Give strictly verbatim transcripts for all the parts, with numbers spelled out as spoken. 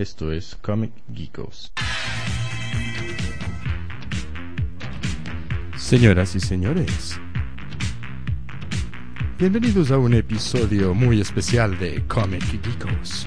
Esto es Comic Geekos. Señoras y señores, bienvenidos a un episodio muy especial de Comic Geekos.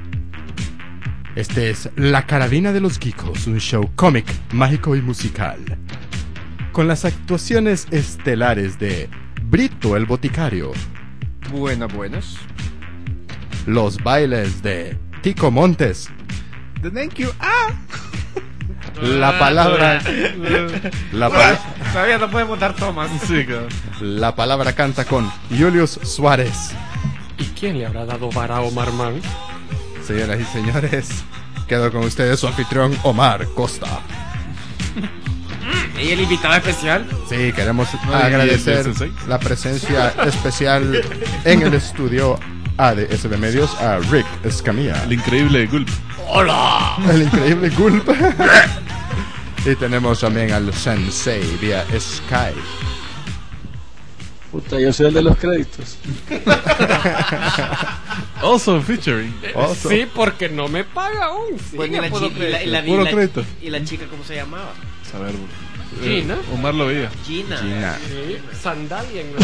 Este es La Carabina de los Geekos, un show cómic, mágico y musical, con las actuaciones estelares de Brito el Boticario. Buenas, buenas. Los bailes de Tico Montes. The thank you. Ah. La palabra. la palabra. Todavía no podemos dar tomas. Sí, claro. La palabra canta con Julius Suárez. ¿Y quién le habrá dado vara a Omar Man? Señoras y señores, quedo con ustedes su anfitrión Omar Costa. ¿Y el invitado especial? Sí, queremos No, agradecer ¿y el Sensei? la presencia especial en el estudio A D S B Medios a Rick Escamilla. El increíble Gulp. ¡Hola! El increíble Gulp. Y tenemos también al Sensei vía Skype. Puta, yo soy el de los créditos. Also featuring. Also. Sí, porque no me paga aún. Sí, Bueno, y no la, puedo chi- y creer. la, y la- Puro y la- crédito. ¿Y la chica cómo se llamaba? A ver, Gina. eh, Omar lo veía. Gina. Gina. Sí, sandalia en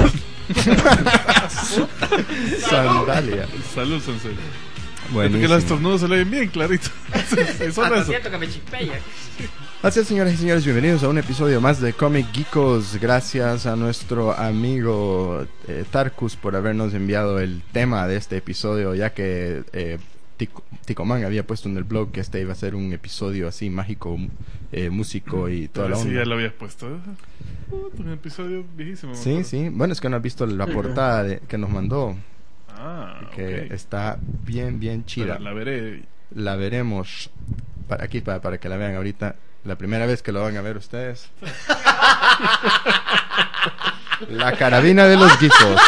Sandalia. Salud, Sensei. Buenísimo. Porque los estornudos se le ven bien clarito. Sí, sí, solo Hasta eso. siento que me chispea. Así es, señoras y señores, bienvenidos a un episodio más de Comic Geekos. Gracias a nuestro amigo eh, Tarkus por habernos enviado el tema de este episodio, ya que eh, Tico, Ticoman había puesto en el blog que este iba a ser un episodio así mágico, eh, músico y toda la Sí, onda. ya lo habías puesto. Uh, un episodio viejísimo. me Sí, acuerdo. sí. Bueno, es que no has visto la portada de- que nos mandó, Ah, que ok. está bien, bien chida. Pero la veré. La veremos para aquí para, para que la vean ahorita. La primera vez que lo van a ver ustedes. La Carabina de los Geekos.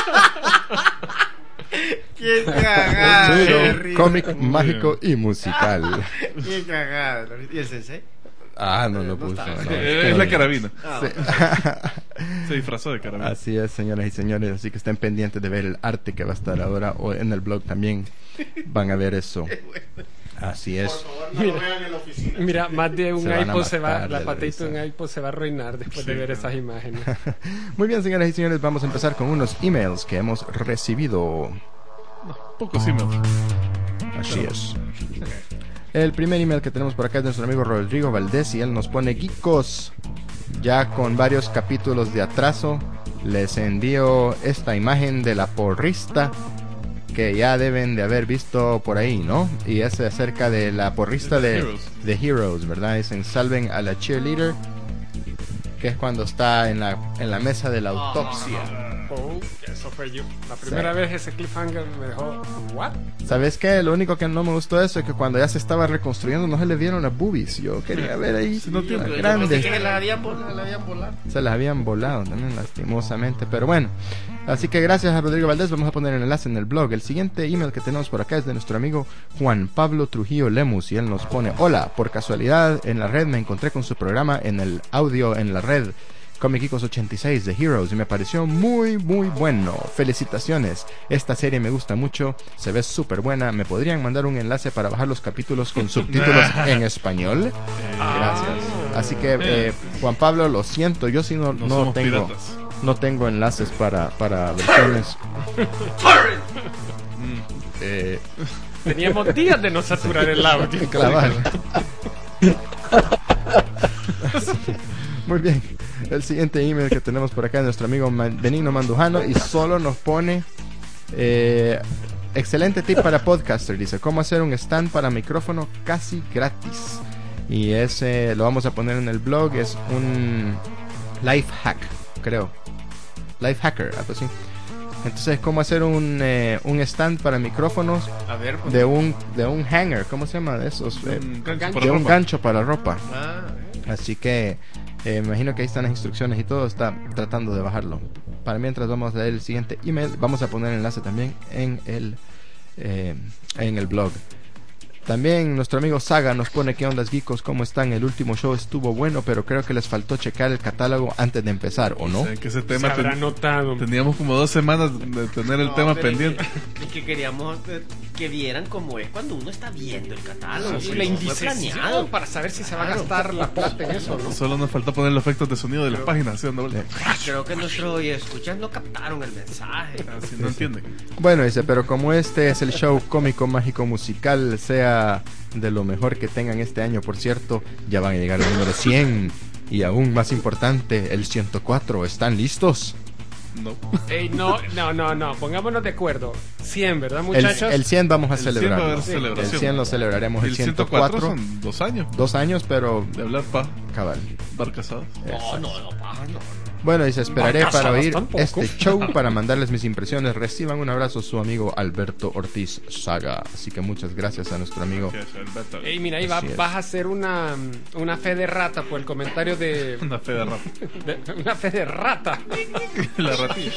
¡Qué cagada! Un de show risa. cómic, mágico y musical. ¡Qué cagada! ¿Y el sensei? Ah, no lo No puso. está. no, Eh, que es no- la carabina. Ah, Sí. Se disfrazó de carabina. Así es, señoras y señores. Así que estén pendientes de ver el arte que va a estar ahora o en el blog también. Van a ver eso. Así es. Mira, más de un Se van a iPod se va, matar la de patita de risa. un iPod se va a arruinar después de Sí, ver claro. esas imágenes. Muy bien, señoras y señores. Vamos a empezar con unos emails que hemos recibido. Poco sí, me- Así es. El primer email que tenemos por acá es de nuestro amigo Rodrigo Valdés y él nos pone: Geekos, ya con varios capítulos de atraso, les envío esta imagen de la porrista que ya deben de haber visto por ahí, ¿no? Y es acerca de la porrista de, Heroes. de Heroes, ¿verdad? Dicen salven a la cheerleader, que es cuando está en la, en la mesa de la autopsia. Oh, eso fue yo. La primera vez ese cliffhanger me dejó. ¿What? ¿Sabes qué? Lo único que no me gustó de eso es que cuando ya se estaba reconstruyendo no se le vieron las boobies. Yo quería ver ahí Si no tiene- las Yo pensé grandes. que la habían volado, la habían volado. Se las habían volado también, lastimosamente. Pero bueno, así que gracias a Rodrigo Valdés. Vamos a poner el enlace en el blog. El siguiente email que tenemos por acá es de nuestro amigo Juan Pablo Trujillo Lemus. Y él nos pone: hola, por casualidad en la red me encontré con su programa en el audio en la red Comic Geekos ochenta y seis de Heroes y me pareció muy muy bueno. Felicitaciones, esta serie me gusta mucho, se ve súper buena. ¿Me podrían mandar un enlace para bajar los capítulos con subtítulos en español? Gracias. Así que eh, Juan Pablo, lo siento, yo sí no, No no somos tengo piratas. no tengo enlaces para, para versiones. eh, Teníamos días de no saturar el audio. clavar. Muy bien. El siguiente email que tenemos por acá es nuestro amigo Ma- Benigno Mandujano y solo nos pone eh, excelente tip para podcaster. Dice: cómo hacer un stand para micrófono casi gratis. Y ese lo vamos a poner en el blog. Es un life hack, creo. Life hacker, algo así. Entonces, cómo hacer un, eh, un stand para micrófonos A ver, pues. de un de un hanger, ¿cómo se llama? De esos, eh, Un gancho de para de un ropa. gancho para ropa. Ah, Así que eh, me imagino que ahí están las instrucciones y todo. Está tratando de bajarlo. Para mientras vamos a leer el siguiente email. Vamos a poner el enlace también en el eh, en el blog. También nuestro amigo Saga nos pone: ¿qué ondas, geekos? ¿Cómo están? El último show estuvo bueno, pero creo que les faltó checar el catálogo antes de empezar, ¿o no? O sea, que ese Se tema habrá ten- notado. teníamos como dos semanas de tener el no, tema pero es pendiente. que- Es que queríamos eh, que vieran cómo es cuando uno está viendo el catálogo. Sí, pues, la no fue indecisión planeado. para saber si se va a gastar la plata en eso, ¿no? Solo nos falta poner los efectos de sonido de las páginas así dando vueltas. Creo que nuestros escuchas no captaron el mensaje. Así no entienden. Bueno, dice, pero como este es el show cómico, mágico, musical, sea de lo mejor que tengan este año, por cierto, ya van a llegar al número cien. Y aún más importante, el ciento cuatro. ¿Están listos? No. Ey, no, no, no, no, pongámonos de acuerdo. cien, ¿verdad, El, muchachos? el cien vamos a El cien va a celebrarlo. haber celebración. El cien lo celebraremos. Y El el ciento ciento cuatro cuatro, son dos años dos años, pero de hablar pa, cabal. barcazadas. No, no, no, paja, no. Bueno, dice, esperaré Marcasadas para oír tampoco. este show para mandarles mis impresiones. Reciban un abrazo, su amigo Alberto Ortiz Saga. Así que muchas gracias a nuestro amigo. Que es Alberto. Ey, mira, ahí va, Así es. vas a hacer una, una fe de rata por el comentario de, Una fe de rap. de- una fe de rata La ratilla.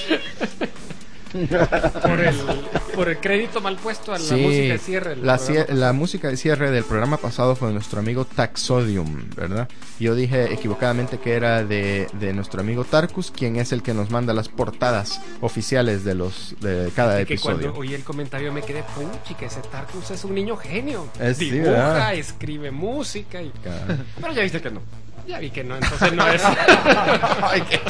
por el, por el crédito mal puesto a la Sí, música de cierre del la, programa. cie- la música de cierre del programa pasado fue de nuestro amigo Taxodium, ¿verdad? Yo dije equivocadamente que era de, de nuestro amigo Tarkus, quien es el que nos manda las portadas oficiales de los de cada Así que episodio. cuando oí el comentario me quedé, puchi, que ese Tarkus es un niño genio. Eh, sí, Dibuja, ¿verdad? escribe música y... Cada- Pero ya viste que no. Ya vi que no, entonces no es. Ay, qué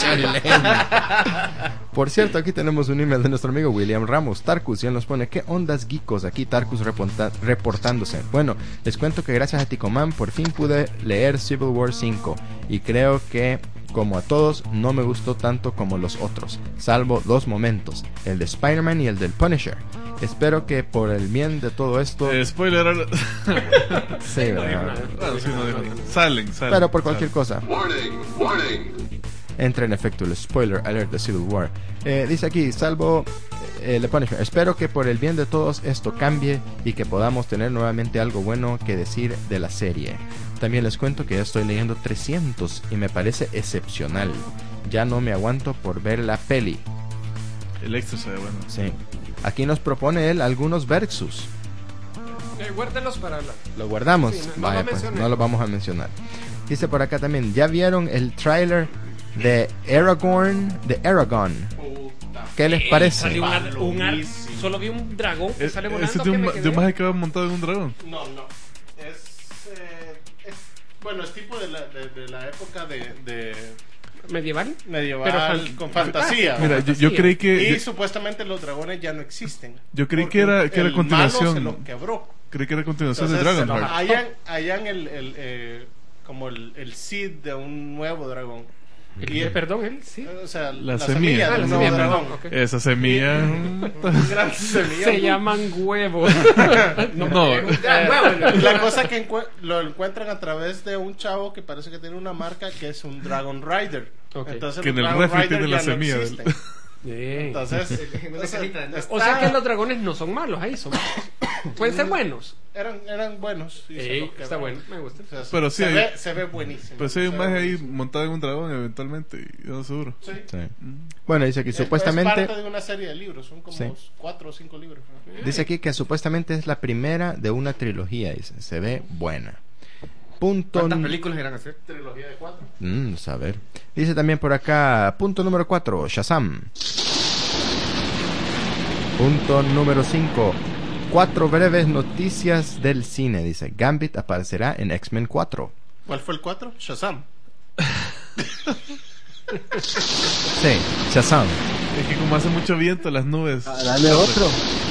chaleña. Por cierto, aquí tenemos un email de nuestro amigo William Ramos, Tarkus, y él nos pone, ¿qué ondas geekos? Aquí Tarkus reporta- reportándose. Bueno, les cuento que gracias a Ticoman por fin pude leer Civil War cinco, y creo que, como a todos, no me gustó tanto como los otros, salvo dos momentos, el de Spider-Man y el del Punisher. Espero que por el bien de todo esto... Eh, spoiler alert. sí, ¿verdad? Bueno, sí, no digo nada. Salen, salen. Pero por cualquier salen. cosa. Warning, warning. Entra en efecto el spoiler alert de Civil War. Eh, dice aquí, salvo eh, le pone, espero que por el bien de todos esto cambie y que podamos tener nuevamente algo bueno que decir de la serie. También les cuento que ya estoy leyendo trescientos y me parece excepcional. Ya no me aguanto por ver la peli. El extra se ve bueno. Sí. Aquí nos propone él algunos versus. Eh, guárdelos para la... Lo guardamos. Sí, no- no Vaya, lo pues, mencioné. no lo vamos a mencionar. Dice por acá también, ¿ya vieron el tráiler de Aragorn, de Aragon? ¿Qué les parece? Salió un ar- un ar- Buenísimo. solo vi un dragón que Es, sale ese volando. es de que un, me ma- quedé- de un maje que va montado en un dragón. No, no. Es, eh, es- bueno, es tipo de la, de, de la época de, de medieval. medieval Pero fan- con fantasía. Mira, yo, yo fantasía. creí que y yo, supuestamente los dragones ya no existen. Yo creí Porque que era- que era el continuación. malo se lo quebró. creí que era continuación Entonces, de Dragon se lo- Heart. hallan, hallan el, el, eh, como el, el seed de un nuevo dragón. Y Eh, el- Perdón, él sí. o sea, La la, semilla. semilla, Ah, de la un nuevo semilla, dragón. perdón, ok. Esa semilla. Un gran semilla. Se llaman huevos. No, Y la cosa que encue- lo encuentran a través de un chavo que parece que tiene una marca que es un Dragon Rider. Ok. Entonces, Que en los el Dragon refri Rider tiene la ya no semilla del- existen. Bien. Entonces, Una o sea, cajita, ¿no? está- O sea que los dragones no son malos, ahí son malos. Pueden ser buenos. eran, eran buenos. y se Ey, lo está quebraron. bueno, me gusta. O sea, Pero se, sí hay- ve, se ve buenísimo. Pero si hay un Se ve maje ahí buenísimo. montado en un dragón eventualmente, y yo no seguro. Sí. Sí. Bueno, dice aquí Es- supuestamente... Es parte de una serie de libros, son como Sí. cuatro o cinco libros. ¿no? Dice aquí que supuestamente es la primera de una trilogía, dice. Se ve buena. Punto... ¿Cuántas n- películas irán a hacer? Trilogía de cuatro. Mm, saber. Dice también por acá, punto número cuatro, Shazam. Punto número cinco, cuatro breves noticias del cine. Dice, Gambit aparecerá en X-Men cuatro. ¿Cuál fue el cuatro? Shazam. Sí, Shazam. Es que como hace mucho viento, las nubes. Ah, dame otro.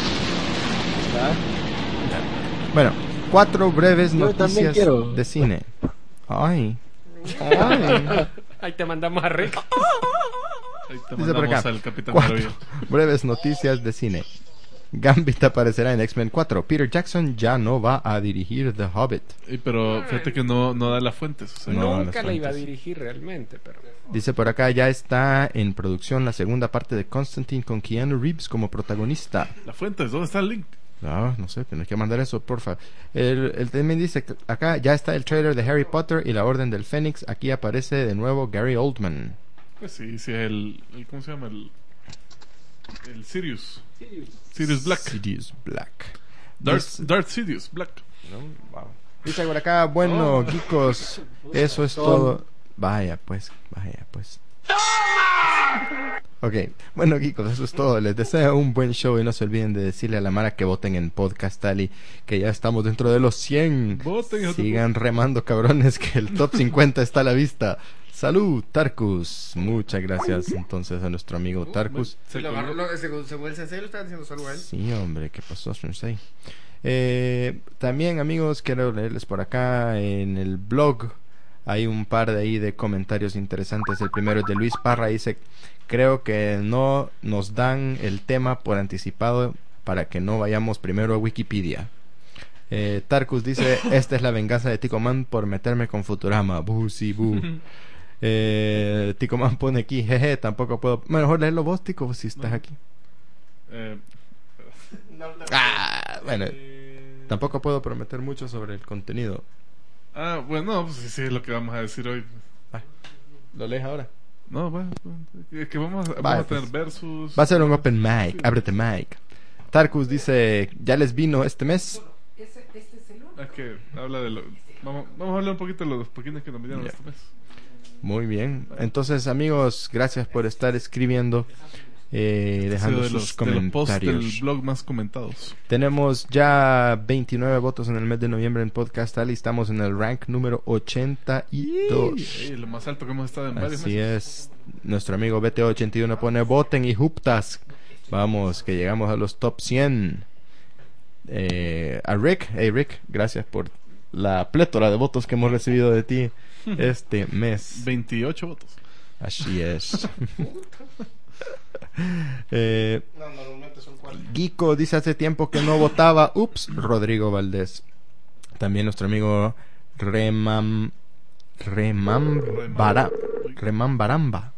Bueno, cuatro breves Yo también noticias quiero. de cine. Ay. Ay. Ahí te mandamos a Rick. Ahí te Dice por mandamos acá, al Capitán cuatro Maravilla. breves noticias de cine. Gambit aparecerá en X-Men cuatro. Peter Jackson ya no va a dirigir The Hobbit. Y pero fíjate que no, no da las fuentes. O sea, No, Nunca las la iba a fuentes. dirigir realmente, pero... Dice por acá, ya está en producción la segunda parte de Constantine con Keanu Reeves como protagonista. Las fuentes, ¿dónde está el link? No, no sé, tienes que mandar eso, porfa. El, el también dice que acá ya está el trailer de Harry Potter y la Orden del Fénix. Aquí aparece de nuevo Gary Oldman. Pues sí, sí, el, el ¿cómo se llama? El, el Sirius. Sirius Black. Sirius Black. Darth, Dice- Darth Sirius Black. Dice por acá, bueno, Oh. geekos, eso es todo. Vaya, pues, vaya, pues. Ok, bueno, chicos, eso es todo. Les deseo un buen show y no se olviden de decirle a la Mara que voten en Podcast Ali, que ya estamos dentro de los cien. Voten, Sigan remando, cabrones, que el top cincuenta está a la vista. Salud, Tarkus. Muchas gracias entonces a nuestro amigo Tarkus. Se lo agarró, lo- según según el sensei lo estaba diciendo salud a él. Sí, hombre, ¿qué pasó, Sensei? Eh, también, amigos, quiero leerles por acá en el blog. Hay un par de ahí de comentarios interesantes. El primero es de Luis Parra. Dice: creo que no nos dan el tema por anticipado para que no vayamos primero a Wikipedia. Eh, Tarkus dice: esta es la venganza de Ticoman por meterme con Futurama. Bu, sí, bu. eh, Ticoman pone aquí: jeje, tampoco puedo. Mejor léelo vos, Tico, si estás aquí. Eh, Ah, bueno, eh, tampoco puedo prometer mucho sobre el contenido. Ah, bueno, pues sí, sí es lo que vamos a decir hoy. ¿Lo lees ahora? No, bueno, es que vamos, a- vamos Vale, a tener pues, versus. Va a ser un open mic, ábrete mic. Tarkus dice: ya les vino este mes. Es que habla de lo. Vamos, vamos a hablar un poquito de los poquines que nos vinieron Ya. este mes. Muy bien. Entonces, amigos, gracias por estar escribiendo, eh, dejando Ha sido de sus los, de los posts comentarios. del blog más comentados. Tenemos ya veintinueve votos en el mes de noviembre en Podcast Ali. Estamos en el rank número ochenta y dos. Ey, lo más alto que hemos estado en varios Así meses. es. Nuestro amigo B T O ochenta y uno pone: voten y huptas. Vamos, que llegamos a los top cien. Eh, a Rick, hey Rick, gracias por la plétora de votos que hemos recibido de ti este mes. veintiocho votos. Así es. eh, No, normalmente son cuatro. Guico dice: hace tiempo que no votaba. Ups, Rodrigo Valdés. También nuestro amigo Remam Remam Bara, Remam Baramba.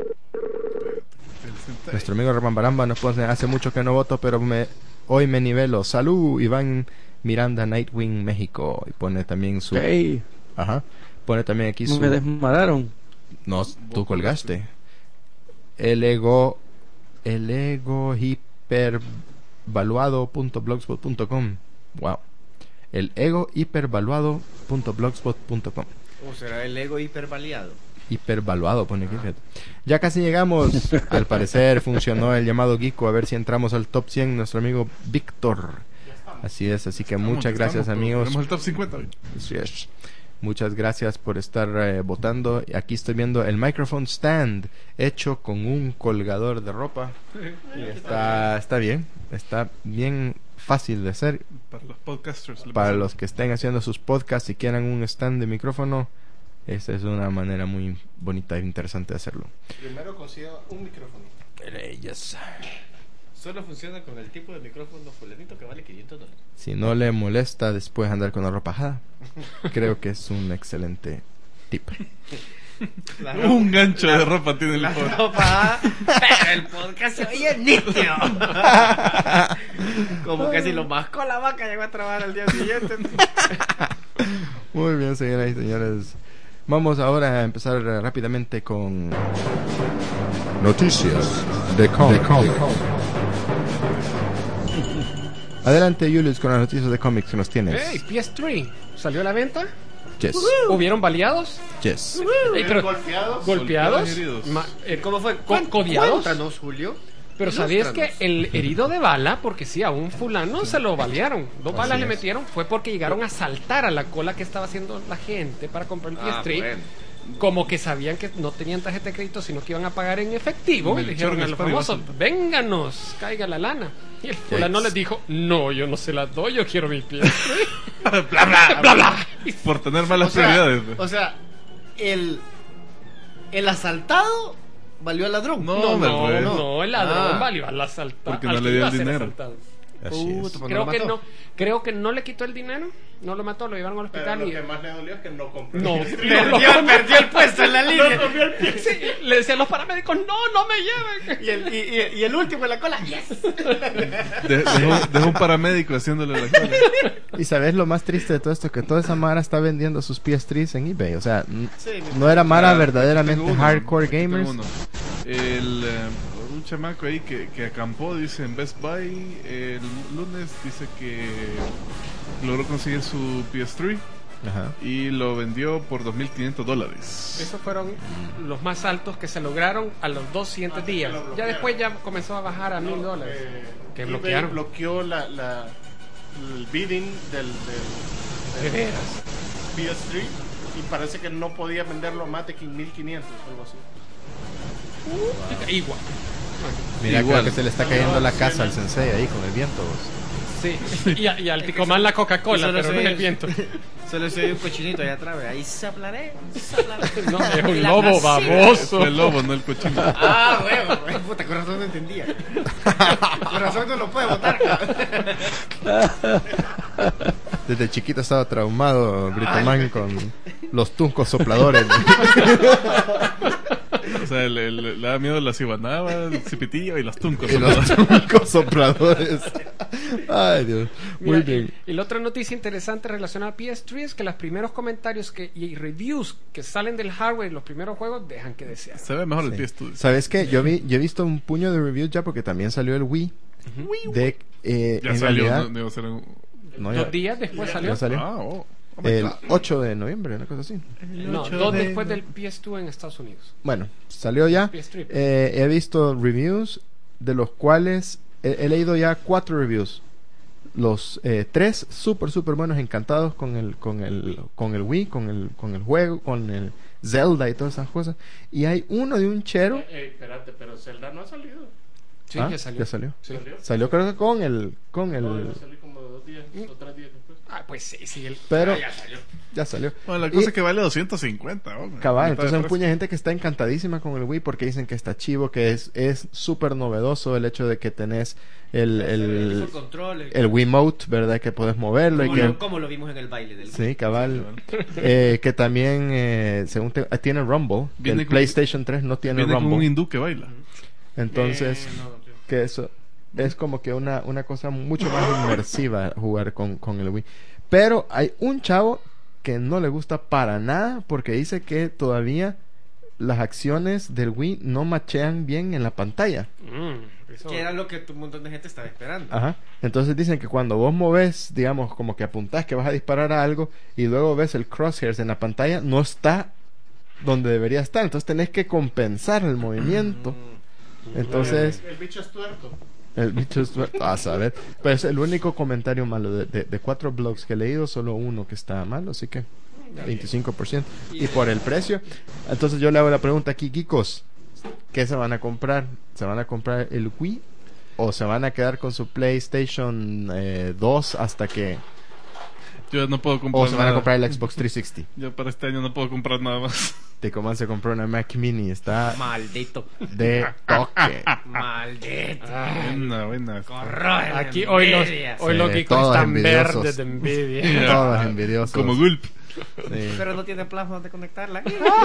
Nuestro amigo Remam Baramba nos pone: hace mucho que no voto, pero me hoy me nivelo. Salud, Iván Miranda, Nightwing, México. Y pone también su Hey, ajá. Pone también aquí su me desmararon. no, tú colgaste. El ego el ego hipervaluado punto blogspot punto com. Wow. El ego hipervaluado punto blogspot punto com. ¿O será el ego hipervaliado? Hipervaluado pone aquí, fíjate. Ya casi llegamos. Al parecer funcionó el llamado Geeko. A ver si entramos al top cien. Nuestro amigo Víctor. Así es, así que Estamos, muchas gracias, estamos, amigos. Tenemos el top cincuenta hoy. Así es. Muchas gracias por estar eh, votando. Aquí estoy viendo el microphone stand hecho con un colgador de ropa. Y está, está bien. Está bien fácil de hacer. Para los podcasters. le Para pasa- los que estén haciendo sus podcasts y quieran un stand de micrófono, esa es una manera muy bonita e interesante de hacerlo. Primero consigo un micrófono. Yes. Solo funciona con el tipo de micrófono fulanito que vale quinientos dólares. Si no le molesta después andar con la ropa ajada, creo que es un excelente tip. La Un gancho de ropa tiene el La pobre. ropa, pero el podcast se oye nítido. Como que si lo mascó la vaca llegó a trabajar al día siguiente. Muy bien, señoras y señores. Vamos ahora a empezar eh, rápidamente con noticias de cómics. Adelante, Julius, con las noticias de cómics que nos tienes. Hey, P S tres ¿salió a la venta? Yes, ¿Hubieron baleados? yes. Ey, pero- golpeados. ¿Golpeados? Golpeados y heridos. Ma- eh, ¿Cómo fue? Co- ¿Codeados? Cuéntanos, Julio. Pero ¿sabías que Ilústranos. el herido de bala, porque sí, a un fulano se lo balearon, dos Así balas le es. metieron, fue porque llegaron a saltar a la cola que estaba haciendo la gente para comprar el P S Ah, tres. bueno. Como que sabían que no tenían tarjeta de crédito, sino que iban a pagar en efectivo. Me Le le dijeron echaron a los espada y famosos: basura. vénganos, caiga la lana. Y el fulano Yikes. les dijo: no, yo no se la doy, yo quiero mi P S tres. bla, bla, bla, bla. Por tener malas O sea, prioridades. o sea, el, el asaltado valió al ladrón. No, No, hombre, no, pues. no, el ladrón Ah. valió al asaltado. Porque al no que le dio iba el a ser dinero. asaltado. Así es. Puta, pues Creo lo que mató. no, creo que no le quitó el dinero, no lo mató, lo llevaron al Pero hospital lo y que más le dolió es que no compró. no, el no, lo- Perdió, perdió el puesto en la línea. Sí, le decían los paramédicos: no, no me lleven. Y el, y, y- y el último en la cola, yes. De- dejó, dejó un paramédico haciéndole la cola. Y sabes lo más triste de todo esto, que toda esa Mara está vendiendo sus P S tres en eBay. O sea, n- Sí, no era Mara Ah, verdaderamente tengo uno, hardcore tengo gamers. uno. El, eh, un chamaco ahí que, que acampó, dice, en Best Buy el lunes, dice que logró conseguir su P S tres Ajá. y lo vendió por dos mil quinientos dólares. Esos fueron los más altos que se lograron a los dos siguientes días. Ya después ya comenzó a bajar a mil dólares. Eh, Que eBay bloquearon. bloqueó la, la, el bidding del, del, De del veras. P S tres y parece que no podía venderlo a más de mil quinientos o algo así. Igual. Mira, Igual. creo que se le está cayendo la casa al sensei ahí con el viento. Sí. Y, a- y al Ticomán la Coca-Cola, Solo pero no se- es el viento. Solo se ve un cochinito allá atrás, ve, ahí saplaré, saplaré. No, es un Y la lobo placita. baboso. Fue el lobo, no el cochino. Ah, huevo, güey, puta, con razón no entendía. Con razón no lo puede votar. Desde chiquito estaba traumado Britoman con los tuncos sopladores. O sea, le, le- le da miedo la cibanaba, el cipitillo y los tuncos. y los tuncos sopladores. Ay, Dios. Muy Mira, bien. Y, y la otra noticia interesante relacionada a P S tres es que los primeros comentarios que, y reviews que salen del hardware y los primeros juegos dejan que desear. Se ve mejor el Sí. P S dos. ¿Sabes qué? Yo, vi, yo he visto un puño de reviews ya porque también salió el Wii. De, eh, Ya en salió, realidad, no, no iba a ser un... no, ya- Dos días después salió. ya salió. Ah, oh. Oh my El God. ocho de noviembre, una cosa así. No, ocho dos de después del P S dos en Estados Unidos. Bueno, salió ya. P S tres. Eh, he visto reviews de los cuales he, he leído ya cuatro reviews. Los eh, tres súper súper buenos, encantados con el con el con el Wii, con el con el juego, con el Zelda y todas esas cosas. Y hay uno de un chero. Eh, eh, espérate, pero Zelda no ha salido. Sí, ¿Ah? ya salió. Ya salió. Sí. ¿Salió? Salió creo que con el con el No, iba a salir como dos días o tres días después. Ah, pues sí, sí. El... pero Ah, ya salió. ya salió. Bueno, la cosa Y- es que vale doscientos cincuenta. Oh, Cabal, mitad de entonces hay un precio. puño de gente que está encantadísima con el Wii porque dicen que está chivo, que es es súper novedoso el hecho de que tenés el, El el, full control, el- el Wiimote, ¿verdad? Que puedes moverlo y como, que... lo, como lo vimos en el baile del Sí, cabal. Eh, que también, eh, según te- eh, tiene Rumble, que Viene el con- PlayStation tres no tiene Viene con un Rumble. hindú que baila. Entonces, Eh, no, tío. que eso es como que una, una cosa mucho más inmersiva jugar con, con el Wii. Pero hay un chavo que no le gusta para nada porque dice que todavía las acciones del Wii no machean bien en la pantalla. Mm, eso- que era lo que un montón de gente estaba esperando. Ajá. Entonces dicen que cuando vos moves, digamos, como que apuntás que vas a disparar a algo y luego ves el crosshairs en la pantalla, no está donde debería estar. Entonces tenés que compensar el movimiento. Entonces, El, el bicho es tuerto. el bicho es... A saber. Pues el único comentario malo de, de, de cuatro blogs que he leído, solo uno que está malo, así que veinticinco por ciento. Y por el precio. Entonces yo le hago la pregunta aquí, Kikos. ¿Qué se van a comprar? ¿Se van a comprar el Wii? ¿O se van a quedar con su PlayStation eh, dos hasta que... Yo no puedo comprar O se van a nada. comprar el Xbox trescientos sesenta? Yo para este año no puedo comprar nada más. Tecomán se compró una Mac Mini. Está Maldito. de toque. Maldito. Buena, buena. Corroe la Aquí hoy los, envidia. hoy Sí, los geeks todos están envidiosos. verdes de envidia. Todos envidiosos. Como Gulp. Sí. Pero no tiene plasma donde conectarla.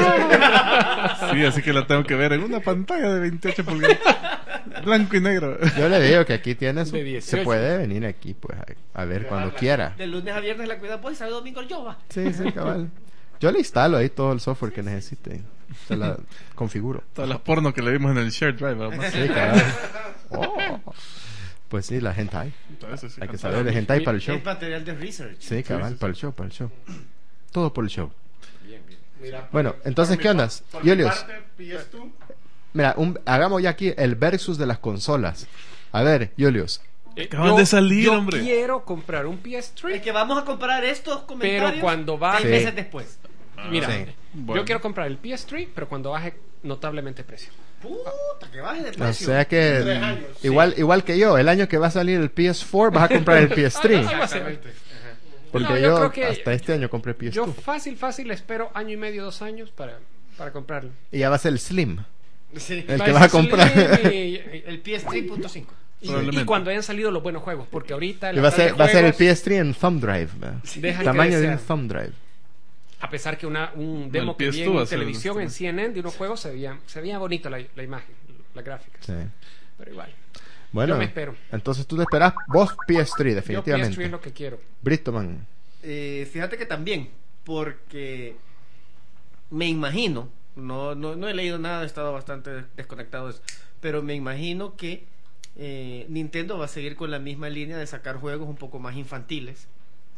Sí, así que la tengo que ver en una pantalla de veintiocho pulgadas. Blanco y negro. Yo le digo que aquí tienes... De Se dieciocho. puede venir aquí, pues, a, a ver cuando quiera. De lunes a viernes la cuida, pues, sábado y domingo yo va. Sí, sí, cabal. Yo le instalo ahí todo el software que necesite. Se la configuro. Todas las porno que le vimos en el shared drive. ¿verdad? Sí, cabal. Oh. Pues sí, la hentai. Entonces, sí. Hay que saber de hentai para el show. Es material de research. Sí, cabal, sí, sí. para el show, para el show. Todo por el show. Mira, Bueno, por- entonces, por ¿qué mi onda? par- por mi Julius. parte, P S dos, Mira, un- hagamos ya aquí el versus de las consolas. A ver, Julius. Eh, Acaban yo- de salir, yo hombre. quiero comprar un P S Es tres. que vamos a comparar estos comentarios Pero cuando baje- seis Sí. meses después. Mira, Sí. Bueno. yo quiero comprar el P S tres, pero cuando baje notablemente el precio. Puta, que baje de O precio. sea que Tres años, sí. igual igual que yo, el año que va a salir el P S cuatro vas a comprar el P S tres. Algo así. Porque No, yo yo, creo que- hasta este año compré P S Yo dos. fácil, fácil espero año y medio, dos años para, para comprarlo. Y ya va a ser el Slim. Sí. El Va que a vas a ser comprar. Slim y- y- El P S tres punto cinco. y- Probablemente. y cuando hayan salido los buenos juegos, porque ahorita Y la va a tarde ser, va a ser el juegos, P S tres en thumb drive. ¿verdad? dejan Tamaño que de un desear. thumb drive. A pesar que una, un demo el que P S dos vi va en a ser televisión, este. en C N N, de unos juegos, se veía, se veía bonita la, la imagen, las gráficas. Sí. Pero igual. Bueno, Yo me espero. entonces tú te esperas vos P S tres, Yo P S tres definitivamente. es lo que quiero. Britoman. Eh, fíjate que también, porque me imagino, no, no, no he leído nada, he estado bastante desconectado de eso, pero me imagino que eh, Nintendo va a seguir con la misma línea de sacar juegos un poco más infantiles,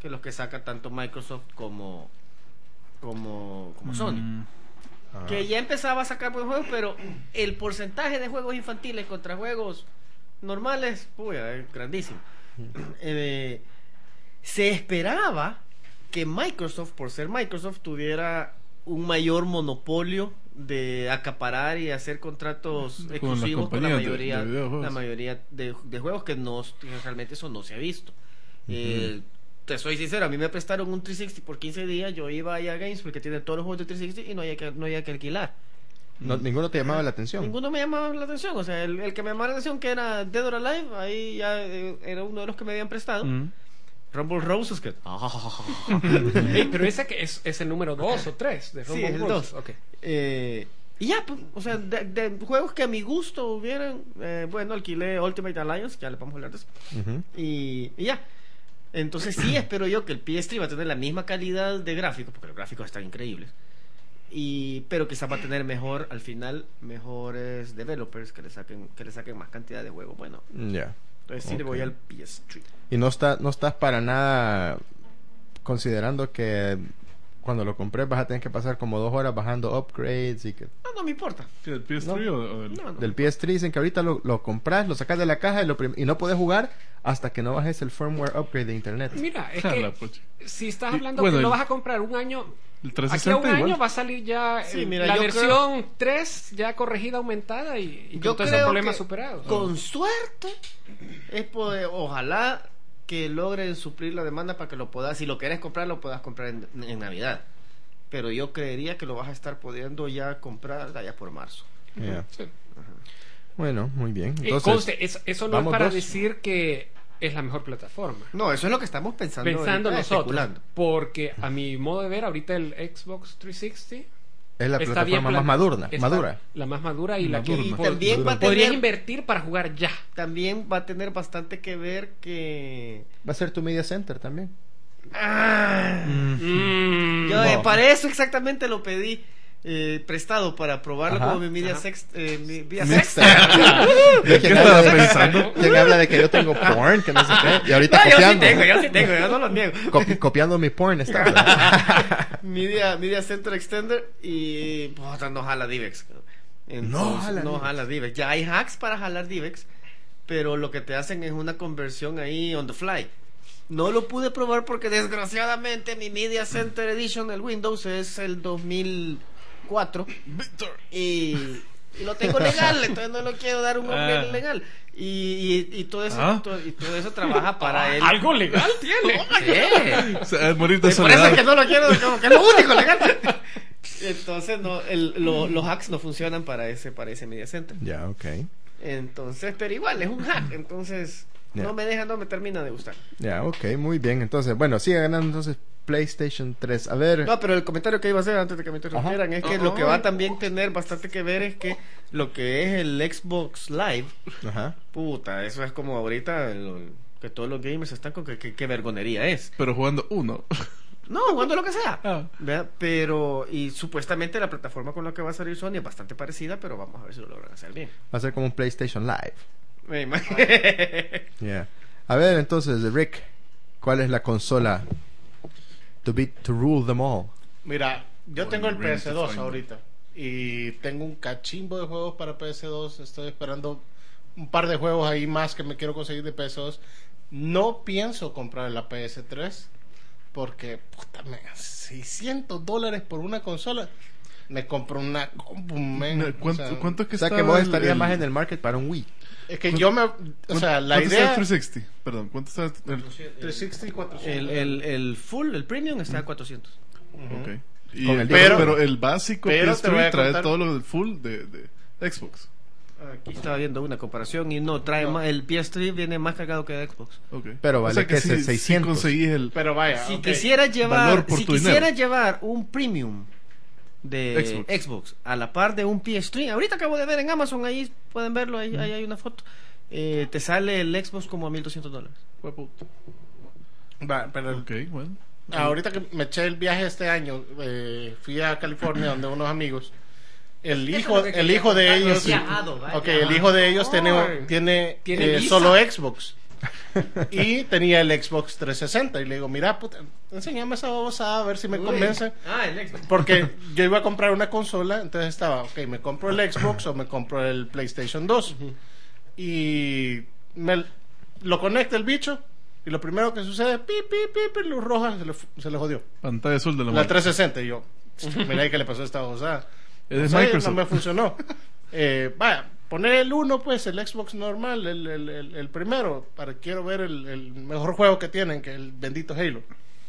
que los que saca tanto Microsoft como como, como Sony. Mm. Ah. Que ya empezaba a sacar buenos juegos, pero el porcentaje de juegos infantiles contra juegos normales, puya, es grandísimo. Eh, se esperaba que Microsoft, por ser Microsoft, tuviera un mayor monopolio de acaparar y hacer contratos las exclusivos con la compañías de- mayoría, de videojuegos. la mayoría de, de juegos que no, realmente eso no se ha visto. Eh, te soy sincero, a mí me prestaron un trescientos sesenta por quince días, yo iba ahí a Games porque tiene todos los juegos de trescientos sesenta y no había que, no había que alquilar. No, ninguno te llamaba la atención. Ninguno me llamaba la atención, o sea, el, el que me llamaba la atención que era Dead or Alive, ahí ya eh, era uno de los que me habían prestado. Mm. Rumble Roses, que... Ey, pero ese que es, es el número dos o tres de Sí, Rumble es el Roses. dos. Ok. Eh, y ya, pues, o sea, de, de juegos que a mi gusto hubieran, eh, bueno, alquilé Ultimate Alliance, ya le vamos a hablar de eso, Ujú. y, y ya. Entonces sí espero yo que el P S tres va a tener la misma calidad de gráficos, porque los gráficos están increíbles, y pero quizás va a tener mejor, al final, mejores developers que le saquen, que le saquen más cantidad de juegos. Bueno, Ya. entonces sí le Ok. voy al P S tres. Y no está, no estás para nada considerando que cuando lo compré vas a tener que pasar como dos horas bajando upgrades y que No, no me importa. ¿Qué, ¿El P S tres o, o el- No, no. del P S tres dicen que ahorita lo, lo compras, lo sacas de la caja y, lo prim- y no puedes jugar hasta que no bajes el firmware upgrade de internet. Mira, es Jala, que poche. si estás Y, hablando bueno, que lo el- vas a comprar un año, El aquí a un trescientos sesenta año igual. va a salir ya Sí, eh, mira, la yo versión tres ya corregida, aumentada y, y con Yo todos esos creo problemas que superados. con suerte es poder, ojalá que logren suplir la demanda para que lo puedas, si lo quieres comprar, lo puedas comprar en, en Navidad. Pero yo creería que lo vas a estar pudiendo ya comprar allá por marzo. Ya. Sí. Bueno, muy bien. Y Entonces, conste, es- eso no es vamos para dos. decir que es la mejor plataforma. No, eso es lo que estamos pensando. Pensando ahorita, nosotros. especulando. Porque a mi modo de ver, ahorita el Xbox trescientos sesenta es la está bien plataforma pla- más madura. está madura. La más madura y la que Madura. Y po- también va a podrías tener, invertir para jugar ya. también va a tener bastante que ver que... Va a ser tu media center también. Mm. Yo eh, No. para eso exactamente lo pedí eh, prestado para probarlo Ajá. como mi media Ajá. sext, eh, mi vía Mixta. sexta. ¿De quién estaba habla de- pensando? quién habla de que yo tengo porn? Que no sé qué. Y ahorita No, yo sí copiando. tengo, yo sí tengo, yo no lo niego. Copi- copiando mi porn está. ¿verdad? Media, Media Center Extender y puta, no jala Divex. Entonces, No jala no Divex. jala Divex. Ya hay hacks para jalar Divex, pero lo que te hacen es una conversión ahí on the fly. No lo pude probar porque desgraciadamente mi Media Center Edition, el Windows, es el dos mil cuatro y, y lo tengo legal, entonces no lo quiero dar un upgrade Ah. legal. Y, y, y, todo eso, Ah. to- y todo eso trabaja para él. Algo legal tiene. Sí. O sea, morir de Y por eso es que soledad. no lo quiero, como que es lo único legal. Entonces no, el, lo- los hacks no funcionan para ese, para ese media center. Ya, ok. Entonces, pero igual es un hack, entonces Ya. no me deja, no me termina de gustar. Ya, ok, muy bien. Entonces, bueno, sigue ganando entonces PlayStation tres. A ver. No, pero el comentario que iba a hacer antes de que me interrumpieran es que Ajá. lo que va a también tener bastante que ver es que lo que es el Xbox Live, Ajá. puta, eso es como ahorita el- que todos los gamers están con que, que, que vergonería es. Pero jugando uno. No, jugando lo que sea. Ah. ¿Verdad? Pero, y supuestamente la plataforma con la que va a salir Sony es bastante parecida, pero vamos a ver si lo logran hacer bien. Va a ser como un PlayStation Live. Me imagino. Ya. A ver, entonces, Rick, ¿cuál es la consola to beat, to rule them all? Mira, yo Only tengo el Ring P S dos to find ahorita y tengo un cachimbo de juegos para P S dos. Estoy esperando un par de juegos ahí más que me quiero conseguir de P S dos. No pienso comprar la P S tres porque, puta, me, seiscientos dólares por una consola. Me compro una compu, men. ¿Cuánto, O sea, cuánto es que O sea, está que vos el- estarías el- más en el market para un Wii. Es que yo me... O sea, la ¿Cuánto está idea... el trescientos sesenta? Perdón, ¿cuánto está el...? trescientos sesenta y cuatrocientos. el, el, el full, el premium está a cuatrocientos. Ujú. Ok. Y Con el- el pero, pero- pero el básico pero P S te voy a tres trae contar- todo lo del full de, de Xbox. Aquí estaba viendo una comparación y no, trae No. más, el P S tres viene más cargado que el Xbox. Okay. Pero vale que si, es seiscientos. Si conseguís el... Pero vaya, Si ok. quisieras llevar, Valor por si tu quisieras dinero. llevar un premium de Xbox. Xbox. a la par de un P S tres, ahorita acabo de ver en Amazon, ahí pueden verlo, ahí, ahí hay una foto. Eh, te sale el Xbox como a mil doscientos dólares. Va, pero Ok, bueno. ahorita que me eché el viaje este año, eh, fui a California donde unos amigos. El Eso hijo, es lo que el quería hijo de contar, no ellos, has viajado, vaya. ok, el hijo de ellos tiene, Ay. tiene, Tiene eh, visa. solo Xbox Y tenía el Xbox trescientos sesenta. Y le digo, mira, puta, enséñame esa babosada a ver si me Uy. convence. Ah, el Xbox. Porque yo iba a comprar una consola, entonces estaba, ok, me compro el Xbox o me compro el PlayStation dos. Y me lo conecta el bicho. Y lo primero que sucede, pi, pi, pi, pi, luz roja, se le, fu- se le jodió. Pantalla azul de la La muerte. trescientos sesenta. Y yo, mira ahí que le pasó a esta babosada. Es de No sé, Microsoft. no me funcionó. Eh, vaya, poner el uno, pues, el Xbox normal, el, el, el, el primero, para quiero ver el, el mejor juego que tienen, que el bendito Halo.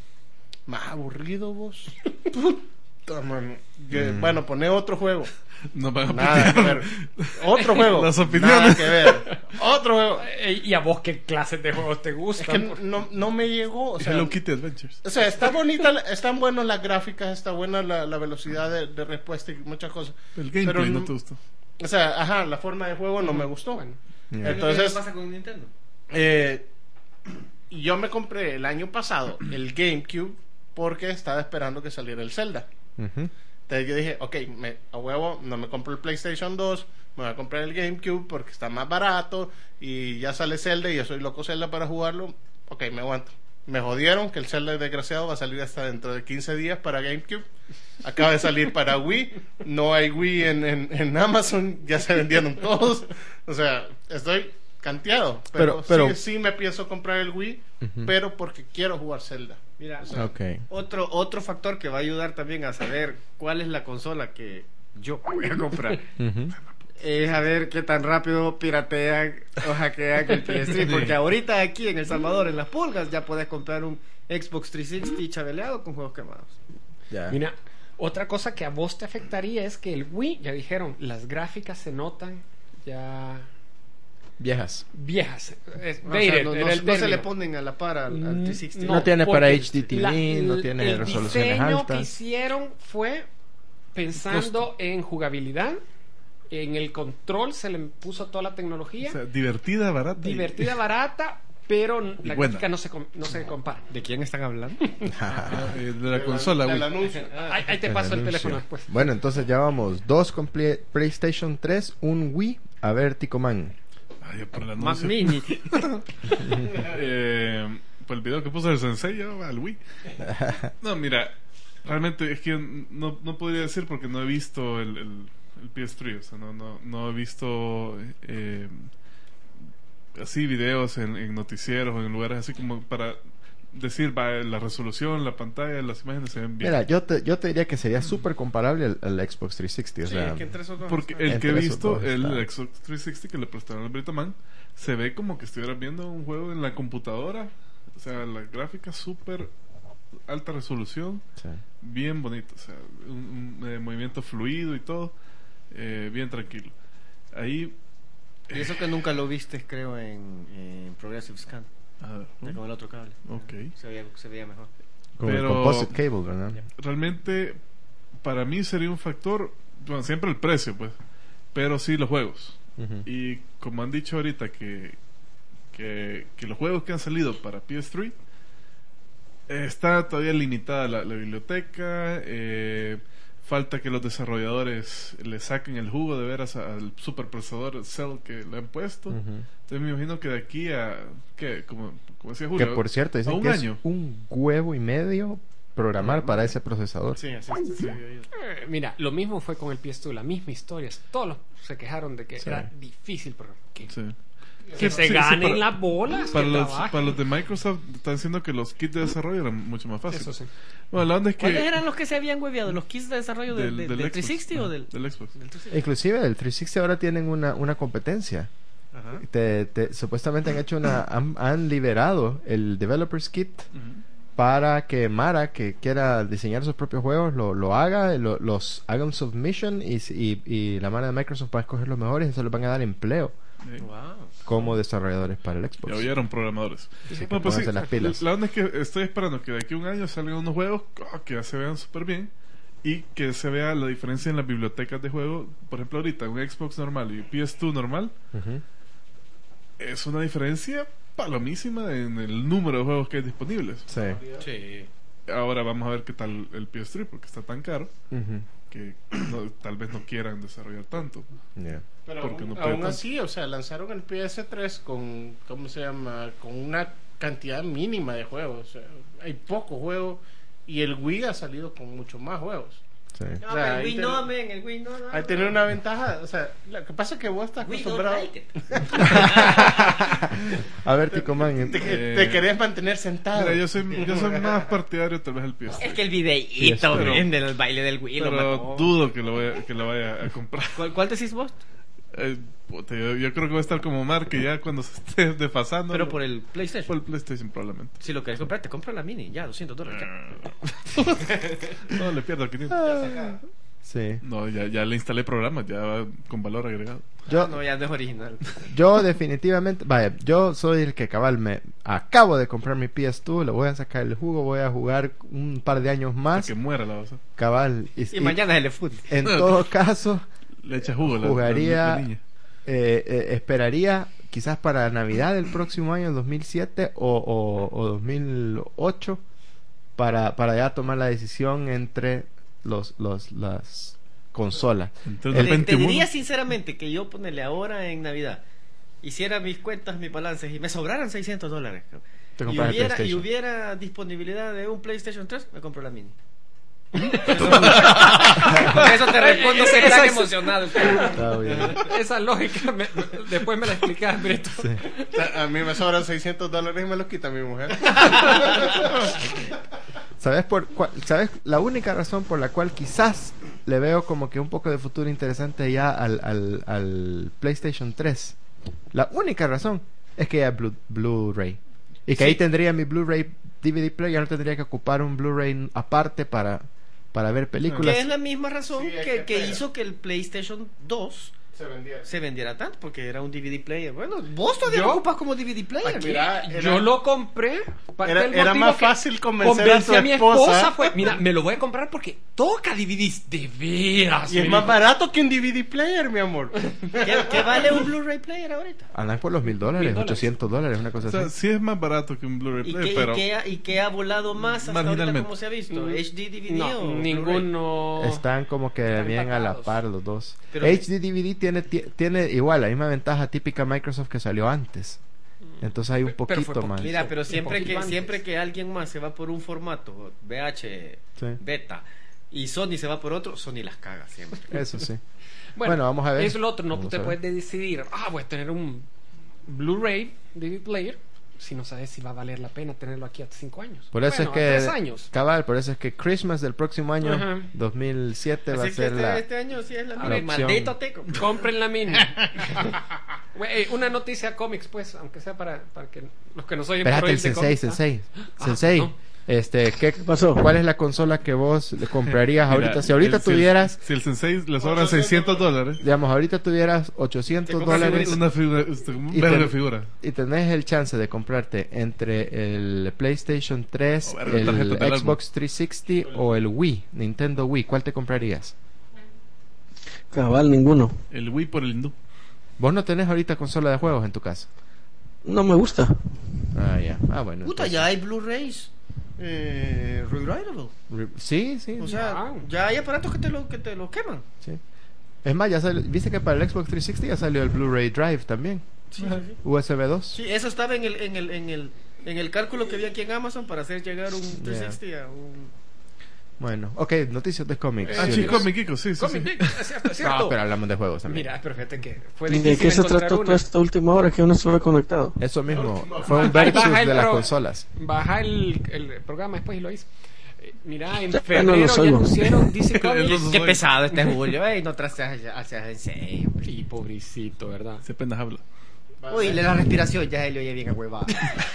Más aburrido, vos. Puta, man. Que, Bueno, poné otro juego. No van a Nada que ver. Otro juego. Las opiniones. Nada que ver. Otro juego. Eh, ¿Y a vos qué clases de juegos te Es gustan? que no, no me llegó. O sea, Hello Kitty Adventures. o sea, está bonita, la- están buenas las gráficas, está buena la, la velocidad de, de respuesta y muchas cosas. El gameplay Pero no no- te gustó. O sea, ajá, la forma de juego no me gustó. Bueno. Ya. Entonces, ¿Qué pasa con Nintendo? eh, yo me compré el año pasado el GameCube porque estaba esperando que saliera el Zelda. Ujú. Entonces yo dije, ok, me, a huevo, no me compro el PlayStation dos, me voy a comprar el GameCube porque está más barato y ya sale Zelda y yo soy loco Zelda para jugarlo. Ok, me aguanto. Me jodieron que el Zelda desgraciado va a salir hasta dentro de quince días para GameCube. Acaba de salir para Wii. No hay Wii en, en, en Amazon. Ya se vendieron todos. O sea, estoy canteado. Pero, Pero- pero- sí, sí me pienso comprar el Wii, Ujú. pero porque quiero jugar Zelda. Mira, Ok. otro, otro factor que va a ayudar también a saber cuál es la consola que yo voy a comprar Ujú. es a ver qué tan rápido piratean o hackean el P S tres. Porque ahorita aquí en El Salvador, en las pulgas, ya puedes comprar un Xbox trescientos sesenta chabeleado con juegos quemados. Ya. Mira, otra cosa que a vos te afectaría es que el Wii, ya dijeron, las gráficas se notan ya Viejas. viejas. Es O sea, dated, no, no- era el no se le término. ponen a la par al, al Mm, trescientos sesenta. No tiene para porque H D T V, la- no el- tiene el resoluciones diseño altas. que hicieron fue pensando en jugabilidad, en el control se le puso toda la tecnología, O sea, divertida, barata. y- divertida, barata, pero la buena. gráfica no se, com- no se compara. ¿De quién están hablando? Ah, eh, de la consola, Del güey. anuncio. Ahí, ahí te El paso el anuncio. teléfono después. Bueno, entonces ya vamos. Dos con Play- PlayStation tres, un Wii. A ver, Ticoman. Ay, por el Mac anuncio. Mini. Eh, por el video que puso el Sensei, yo al Wii. No, mira, realmente es que no, no podría decir porque no he visto el, el, el P S tres, o sea, no, no, no he visto eh, así videos en, en noticieros o en lugares así como para decir, va, la resolución, la pantalla, las imágenes se ven bien. Mira, yo te, yo te diría que sería súper comparable al, al Xbox trescientos sesenta. O Sí, sea, es que entre esos dos Porque está- el que he Entre esos visto, dos el está. Xbox trescientos sesenta que le prestaron al Britoman, se ve como que estuvieras viendo un juego en la computadora. O sea, la gráfica súper alta resolución, sí. bien bonito. O sea, un, un, eh, movimiento fluido y todo, eh, bien tranquilo. Ahí, Y eso que nunca lo viste, creo, en, en Progressive Scan. ah, Ya con el otro cable. ok. Se veía, se veía mejor. Con Pero- el composite cable, ¿verdad? Realmente, para mí sería un factor, bueno, siempre el precio, pues, pero sí los juegos. Ujú. Y como han dicho ahorita que, que, que los juegos que han salido para P S tres eh, está todavía limitada la, la biblioteca, eh, falta que los desarrolladores le saquen el jugo de veras al superprocesador Cell que le han puesto. Ujú. Entonces me imagino que de aquí a, ¿qué? Como, como decía Que Julio, por cierto, a dicen un que año. es un huevo y medio programar para ese procesador. Sí, así es. Sí. Eh, mira, lo mismo fue con el P S dos, la misma historia. Todos los- se quejaron de que Sí. era difícil, pero que, Sí. que Sí, se sí, ganen para- las bolas. Para que los, trabajen. para los de Microsoft están diciendo que los kits de desarrollo eran mucho más fáciles. Eso sí. Bueno, la onda es que ¿Cuáles eran los que se habían hueveado? ¿Los kits de desarrollo del, del, del, del del Xbox, trescientos sesenta o ajá, del, del Xbox. del trescientos sesenta? Inclusive el trescientos sesenta ahora tienen una, una competencia. Ajá. Te- te- supuestamente han hecho una han, han liberado el developers kit Ujú. para que Mara que quiera diseñar sus propios juegos lo, lo haga, lo- los haga un submission y, y, y la Mara de Microsoft va a escoger los mejores y eso les van a dar empleo Eh, Wow. como desarrolladores para el Xbox. Ya oyeron programadores. Así que Bueno, pues sí, pónganse las pilas. la onda es que estoy esperando que de aquí a un año salgan unos juegos oh, que ya se vean súper bien y que se vea la diferencia en las bibliotecas de juego. Por ejemplo, ahorita un Xbox normal y P S dos normal Ujú. es una diferencia palomísima en el número de juegos que hay disponibles. Sí. Sí. ahora vamos a ver qué tal el P S tres, porque está tan caro Ujú. que no- tal vez no quieran desarrollar tanto. Yeah. Pero Porque aún, no puede aún tanto. así, o sea, lanzaron el P S tres con, ¿cómo se llama? Con una cantidad mínima de juegos. O sea, hay pocos juegos y el Wii ha salido con mucho más juegos. Sí. No, O sea, pero el ahí Wii te- no, men, el Wii no. no, Ahí no. tiene una ventaja, o sea, lo que pasa es que vos estás We don't acostumbrado, like it. A ver, Tico Man. te, Eh, te querés mantener sentado. Mira, yo soy, yo soy más partidario tal vez del P S tres. Es que el videíto, pero- men, del baile del Wii lo Pero mató. dudo que lo vaya, que lo vaya a comprar. ¿Cuál, ¿Cuál decís vos? Eh, puta, yo, yo creo que va a estar como Mark, que ya cuando se esté desfasando. Pero por el PlayStation. por el PlayStation probablemente. Si lo querés comprar, te compra la mini, ya, doscientos dólares. No, le pierdo quinientos. Sí. No, ya, ya le instalé programas, ya va con valor agregado. Yo, No, ya no es original. yo definitivamente, vaya, yo soy el que cabal me acabo de comprar mi P S dos, le voy a sacar el jugo, voy a jugar un par de años Hasta más, que muera la cosa. cabal. Y, Y y mañana es el fútbol. en todo caso, Le echa jugo la, Jugaría- la- la niña. eh, eh, esperaría quizás para Navidad del próximo año, dos mil siete o, o, o dos mil ocho, para, para ya tomar la decisión entre los, los las consolas. Entonces, el de Te, repente te uno- diría sinceramente que yo ponerle ahora en Navidad, hiciera mis cuentas, mis balances y me sobraran seiscientos dólares. Te Y compras el hubiera, y PlayStation. hubiera disponibilidad de un PlayStation tres, me compro la mini. Con eso te respondo que Esa tan es- emocionado. Está bien. Esa lógica, me- después me la explicas, Brito. Sí. O sea, a mí me sobran seiscientos dólares y me los quita mi mujer. ¿Sabes por cuál- sabes la única razón por la cual quizás le veo como que un poco de futuro interesante ya al, al, al PlayStation tres? La única razón es que ya Blu- Blu-ray. Y que Sí. ahí tendría mi Blu-ray D V D player, no tendría que ocupar un Blu-ray aparte para, para ver películas. Que es la misma razón Sí, es que, que que pega. hizo que el PlayStation dos Se vendía. se vendiera tanto, porque era un D V D player. Bueno, vos todavía Yo- lo ocupas como D V D player. Mira, era- Yo lo compré. parte Era- del era motivo más que fácil convencer a convencí tu mi esposa. esposa fue, mira, me lo voy a comprar porque toca D V Ds de veras. Y es me más dijo. barato que un D V D player, mi amor. ¿Qué, qué vale un Blu-ray player ahorita? Andan por los mil dólares, Mil dólares. ochocientos dólares, una cosa O sea, así. sí es más barato que un Blu-ray ¿Y player, qué, pero y, qué ha, ¿Y qué ha volado más hasta ahorita Marginalmente. como se ha visto? Mm. ¿H D D V D No, o Blu-ray? ninguno. Están como que Están bien a la empatados. par los dos. Pero- H D D V D tiene, ti- tiene igual la misma ventaja típica Microsoft que salió antes. Entonces hay un Pero fue poquito poquito. más. Mira, pero Un siempre poquito que antes. siempre que alguien más se va por un formato, V H, Sí. beta, y Sony se va por otro, Sony las caga siempre. Eso sí. Bueno, Bueno, vamos a ver. Es lo otro, no Vamos te a ver. puedes decidir, ah, voy a tener un Blu-ray D V D player, si no sabes si va a valer la pena tenerlo aquí hasta cinco años. Por eso Bueno, es que a tres años. cabal, por eso es que Christmas del próximo año, Ajá. dos mil siete, va a Así que ser este, la. este año sí es la la mini. opción. Maldito teco. Compren la mini. Güey, eh, una noticia cómics, pues, aunque sea para, para que los que nos oyen por Espérate, oír el de Sensei, cómics, ¿ah? Sensei. Ah, Sensei, no. este, ¿qué, pasó? ¿cuál es la consola que vos le comprarías Mira, ahorita? Si ahorita el- si el- tuvieras, Si el Sensei le sobran seiscientos dólares, digamos, ahorita tuvieras Te ochocientos compras dólares una figura, este, como un Y verga te- de figura. y tenés el chance de comprarte entre el PlayStation tres, O ver, la el tarjeta del álbum. Xbox trescientos sesenta o el Wii, Nintendo Wii, ¿cuál te comprarías? Cabal, ninguno. El Wii por el hindú. Vos no tenés ahorita consola de juegos en tu casa. No me gusta. Ah, ya. Ah, bueno. Puta, entonces- ya hay Blu-rays eh, rewritable. Re- Sí, sí. O sea, Wow. ya hay aparatos que te lo, que te lo queman. sí. Es más, ya salió- viste que para el Xbox trescientos sesenta ya salió el Blu-ray Drive también. Sí, sí, sí. U S B dos. Sí, eso estaba en el, en el, en el, en el cálculo que vi aquí en Amazon para hacer llegar un trescientos sesenta a un... Bueno, ok, noticias de cómics. Ah, Sí, chico, sí. mi Kiko, sí, sí, sí. Cómic, es cierto, es cierto. No, pero hablamos de juegos también. Mira, pero fíjate que fue ¿Y de difícil qué se encontrar trató una. toda esta última hora que yo no estuve conectado? Eso mismo, fue un Ahí versus baja el de las pro- consolas. Baja el, el programa después y lo hice. Eh, Mira, en Ya, febrero no lo ya oigo. anunciaron D C Él Comics. los Qué oye. pesado este Julio, eh, y no traste hacia, hacia en serio. Y pobrecito, ¿verdad? Se apenas habla. Uy, la respiración ya se le oye bien a huevada.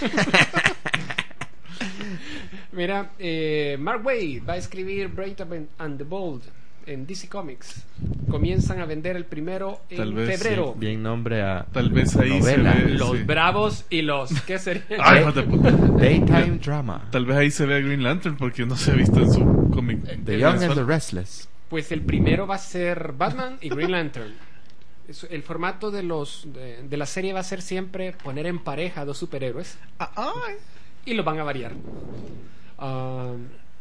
Mira, eh, Mark Waid va a escribir Brave and the Bold en D C Comics. Comienzan a vender el primero en Tal vez, febrero. Bien nombre a Tal vez ahí novela. se ve. Los sí. bravos y los... ¿Qué sería? Ay, hijo de puta. Daytime Drama. Tal vez ahí se vea Green Lantern porque no se ha visto en su cómic. The Young and the Restless. Pues el primero va a ser Batman y Green Lantern. Es- El formato de los de, de la serie va a ser siempre poner en pareja a dos superhéroes Ah, ay. y los van a variar. Ah,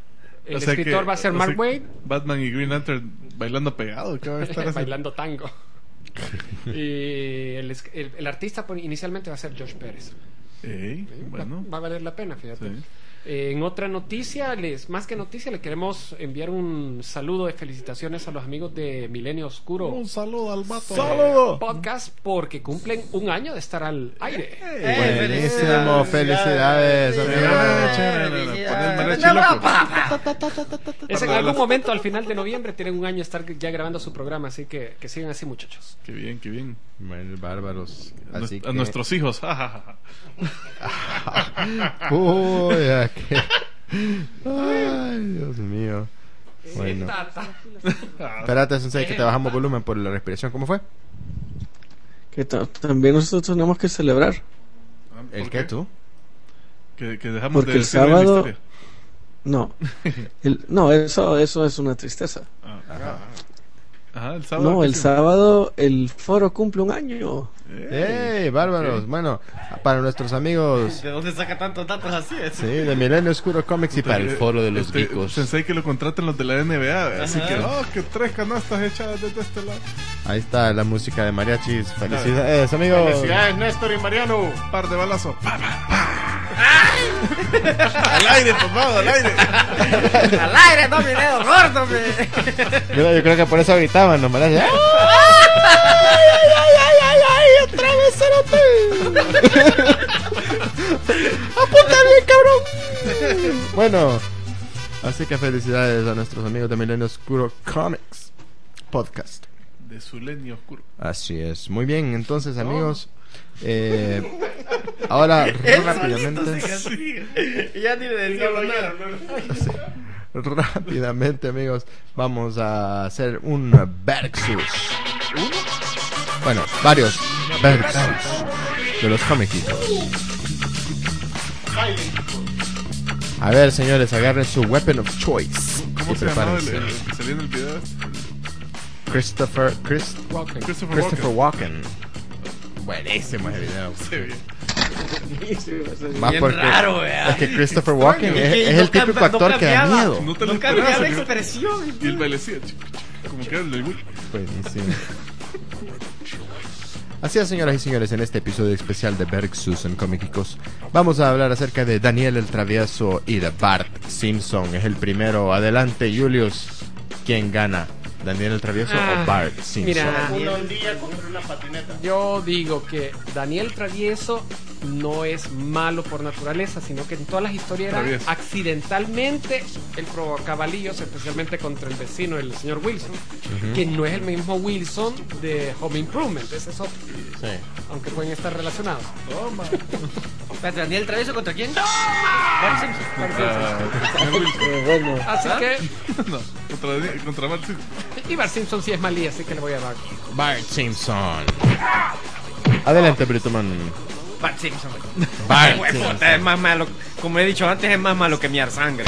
El O sea escritor que- va a ser o Mark sea, Waid. Batman y Green Lantern bailando pegado. ¿Qué va a estar haciendo? Bailando tango. Y el, es- el- el artista pues, inicialmente va a ser Josh Pérez. Ey, bueno. Va a valer la pena, fíjate. Sí. Eh, en otra noticia, les, más que noticia, le queremos enviar un saludo de felicitaciones a los amigos de Milenio Oscuro Un saludo al vato. ¡Saludo! Podcast porque cumplen un año de estar al aire. Buenísimo, felicidades, amigos. Es en algún momento al final de noviembre tienen un año de estar ya grabando su programa, así que que sigan así, muchachos. Qué bien, qué bien. Bueno, bárbaros. A, Así nues- que... a nuestros hijos. ja, ja, ja. Uy, ya que... Ay, Dios mío. Bueno. Espérate, Sensei, que te bajamos volumen por la respiración. ¿Cómo fue? Que ta- también nosotros tenemos que celebrar. Ah, ¿por ¿El qué, tú? Que, que dejamos Porque de el decir la sábado- historia. No, El- no, eso, eso es una tristeza. Ah, Ajá, el sábado. No, ¿qué el hicimos? sábado el foro cumple un año. ¡Ey, bárbaros! Bueno, para nuestros amigos, ¿De dónde saca tantos datos así? sí, de Milenio Oscuro Comics y para el foro de los Este, geekos. Pensé que lo contraten los de la N B A. Así que, oh, que tres canastas echadas desde este lado. Ahí está la música de mariachis. Felicidades, amigos. Felicidades, Néstor y Mariano. Par de balazos. Pa, pa, pa. Al aire, por favor, al aire. Al aire, no, mi dedo gordo, me. Mira, yo creo que por eso gritaban los mariachis. ¡Ay, ay, ay, ay, ay! ¡Otra vez, cerote! ¡Apunta bien, cabrón! Bueno, así que felicidades a nuestros amigos de Milenio Oscuro Comics Podcast. De su leño oscuro. Así es. Muy bien, entonces, amigos. Eh, ahora, rápidamente. Ya ni le decíamos nada. Rápidamente, amigos, vamos a hacer un versus. Bueno, varios versus de los cómics. A ver, señores, agarren su weapon of choice ¿Cómo y se llamaba el, prepárense. el que salía en el video? Christopher Chris, Walken. Christopher, Christopher Walken. Walken. Buenísimo ese video. Sí, bien. Más Bien porque raro, vea. es que Christopher Walken es, Que es no el típico cambia- no actor que da cambiaba. miedo. No te lo No cambiaba la esperabas. expresión. Y el bailecía, chico, chico, como que era el del Wii. Buenísimo. Así es, señoras y señores, en este episodio especial de Versus en Comicicos vamos a hablar acerca de Daniel el Travieso y de Bart Simpson. Es el primero. Adelante, Julius. ¿Quién gana? ¿Daniel el Travieso Ah, o Bart Simpson? mira. Uno un día contra una patineta. Yo digo que Daniel Travieso no es malo por naturaleza, sino que en todas las historias era Travieso. accidentalmente él provocaba líos, especialmente contra el vecino, el señor Wilson, que no es el mismo Wilson de Home Improvement, ese es otro, Sí. aunque pueden estar relacionados. Toma. Espérate, ¿Daniel Travieso contra quién? Bart Simpson. Contra señor Wilson. Eh, bueno, Así que, No, contra, Daniel- contra Bart Simpson. y Bart Simpson sí es malí, así que le voy a dar. Bart Simpson. Adelante, Britoman. Bart Simpson. Bart Güey, Simpson. puta, es más malo. Como he dicho antes, es más malo que miar sangre.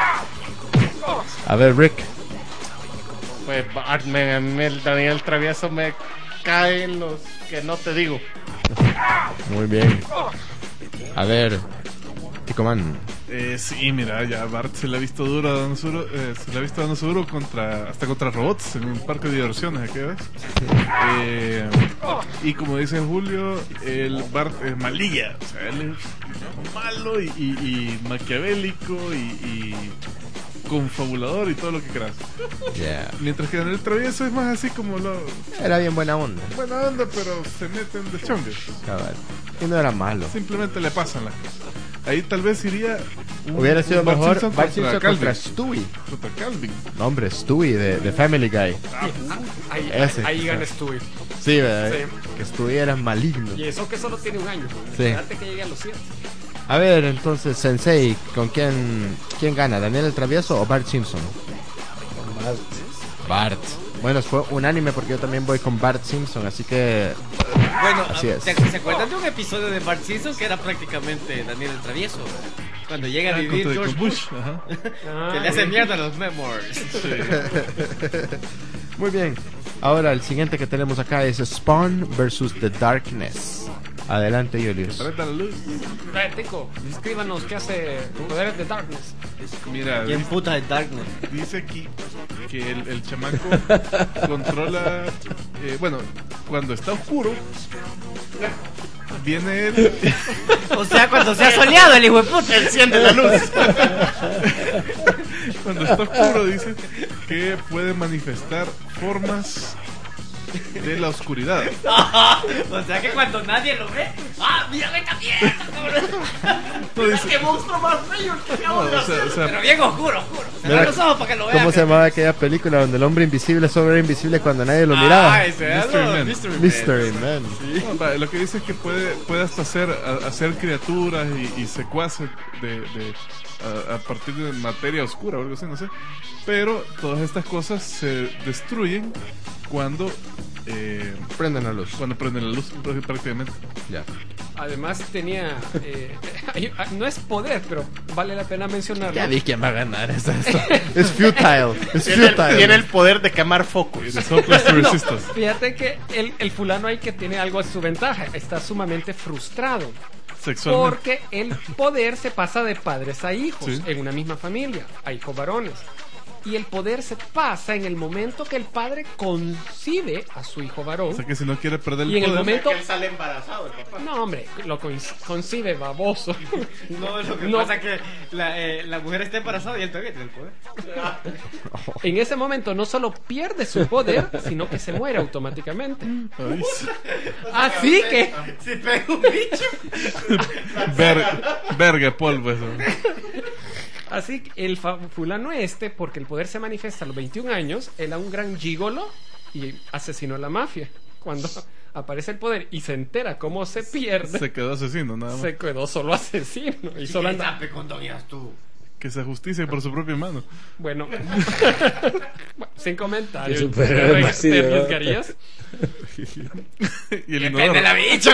A ver, Rick. Pues Bart, me, me- el Daniel Travieso me cae en los que no te digo. Muy bien. A ver, Ticoman. Eh, sí, mira, ya Bart se le ha visto duro a Don Suro, eh, se le ha visto dando duro contra, hasta contra robots en un parque de diversiones, ¿qué ves? Eh, y como dice Julio, el Bart es malilla, o sea, él es malo y, y, y maquiavélico y, y confabulador y todo lo que quieras. Yeah. Mientras que Daniel Travieso es más así como lo Era bien buena onda. buena onda, pero se meten de chongues. Cabal. Y no era malo. Simplemente le pasan las cosas. Ahí tal vez iría un- Hubiera sido un Bart mejor Simpson Bart Simpson Calvin. contra Stewie. Contra Calvin. No, hombre, Stewie de, de Family Guy. Ahí, Ese. ahí gana Stewie. Sí, ¿verdad? Sí. Que Stewie era maligno. Y eso que solo tiene un año. Sí. Antes que llegue a los siete. A ver, entonces, Sensei, ¿con quién, quién gana? ¿Daniel el Travieso o Bart Simpson? Bart. Bueno, fue unánime porque yo también voy con Bart Simpson, así que... Bueno, Así es. ¿se, ¿se acuerdan de un episodio de Bart Simpson que era prácticamente Daniel el Travieso? Cuando llega a vivir Contra George con Bush, Bush. Ajá. que le hace mierda a los memoirs. Muy bien. Ahora, el siguiente que tenemos acá es Spawn versus The Darkness. Adelante, Julius. Prenda la luz. Eh, Tico, escríbanos qué hace Poderes de Darkness. Mira, ¿Quién dice, puta es Darkness? dice aquí que el, el chamaco controla. eh, bueno, cuando está oscuro, viene él. O sea, cuando se ha soleado el hijo de puta. Enciende la luz. Cuando está oscuro, dice que puede manifestar formas de la oscuridad. O sea que cuando nadie lo ve. ¡Ah, mira, me está viendo! No, dice- ¡Qué monstruo más bello que no, acabo de o sea, hacer! o sea, Pero bien oscuro, oscuro. Mira, Cerrar los ojos para que lo vean. ¿Cómo se llamaba aquella película donde el hombre invisible solo era invisible cuando nadie lo miraba? Ah, ese era Mystery lo- Man. Mystery Man. Mystery Man. no, va, lo que dice es que puede, puede hasta hacer, a- hacer criaturas y, y secuaces de, de- a, a partir de materia oscura o algo así, no sé. Pero todas estas cosas se destruyen cuando eh, Prenden la luz. cuando prenden la luz pr- prácticamente. Ya. Además tenía, eh, hay- no es poder, pero vale la pena mencionarlo. Ya vi quién va a ganar. Es, esto. es futile. Es Tiene el, futile. tiene el poder de quemar focos. The Hopeless to No, Resistance. fíjate que el, el fulano ahí que tiene algo a su ventaja, está sumamente frustrado. Sexualmente. Porque el poder se pasa de padres a hijos Sí. en una misma familia. Hay hijos varones. Y el poder se pasa en el momento que el padre concibe a su hijo varón. O sea que si no quiere perder el Y en el poder, momento- Que él sale embarazado, el papá. No, hombre, lo con- concibe baboso. No, lo que No. pasa es que la, eh, la mujer está embarazada y él todavía tiene el poder. En ese momento no solo pierde su poder, sino que se muere automáticamente. Ay, sí. Así que Si pega un bicho. Ver- verga polvo eso. Así que el fa- fulano este, porque el poder se manifiesta a los veintiún años, él era un gran gigolo y asesinó a la mafia. Cuando aparece el poder y se entera cómo se pierde, Se quedó asesino nada más. se quedó solo asesino. Y solo anda... con doñas tú. Que se justicie por su propia mano. Bueno, Bueno, sin comentarios. Qué superhéroe ¿Te, más, sí, te ¿no? arriesgarías? Y el Depende inodoro. de la bicho.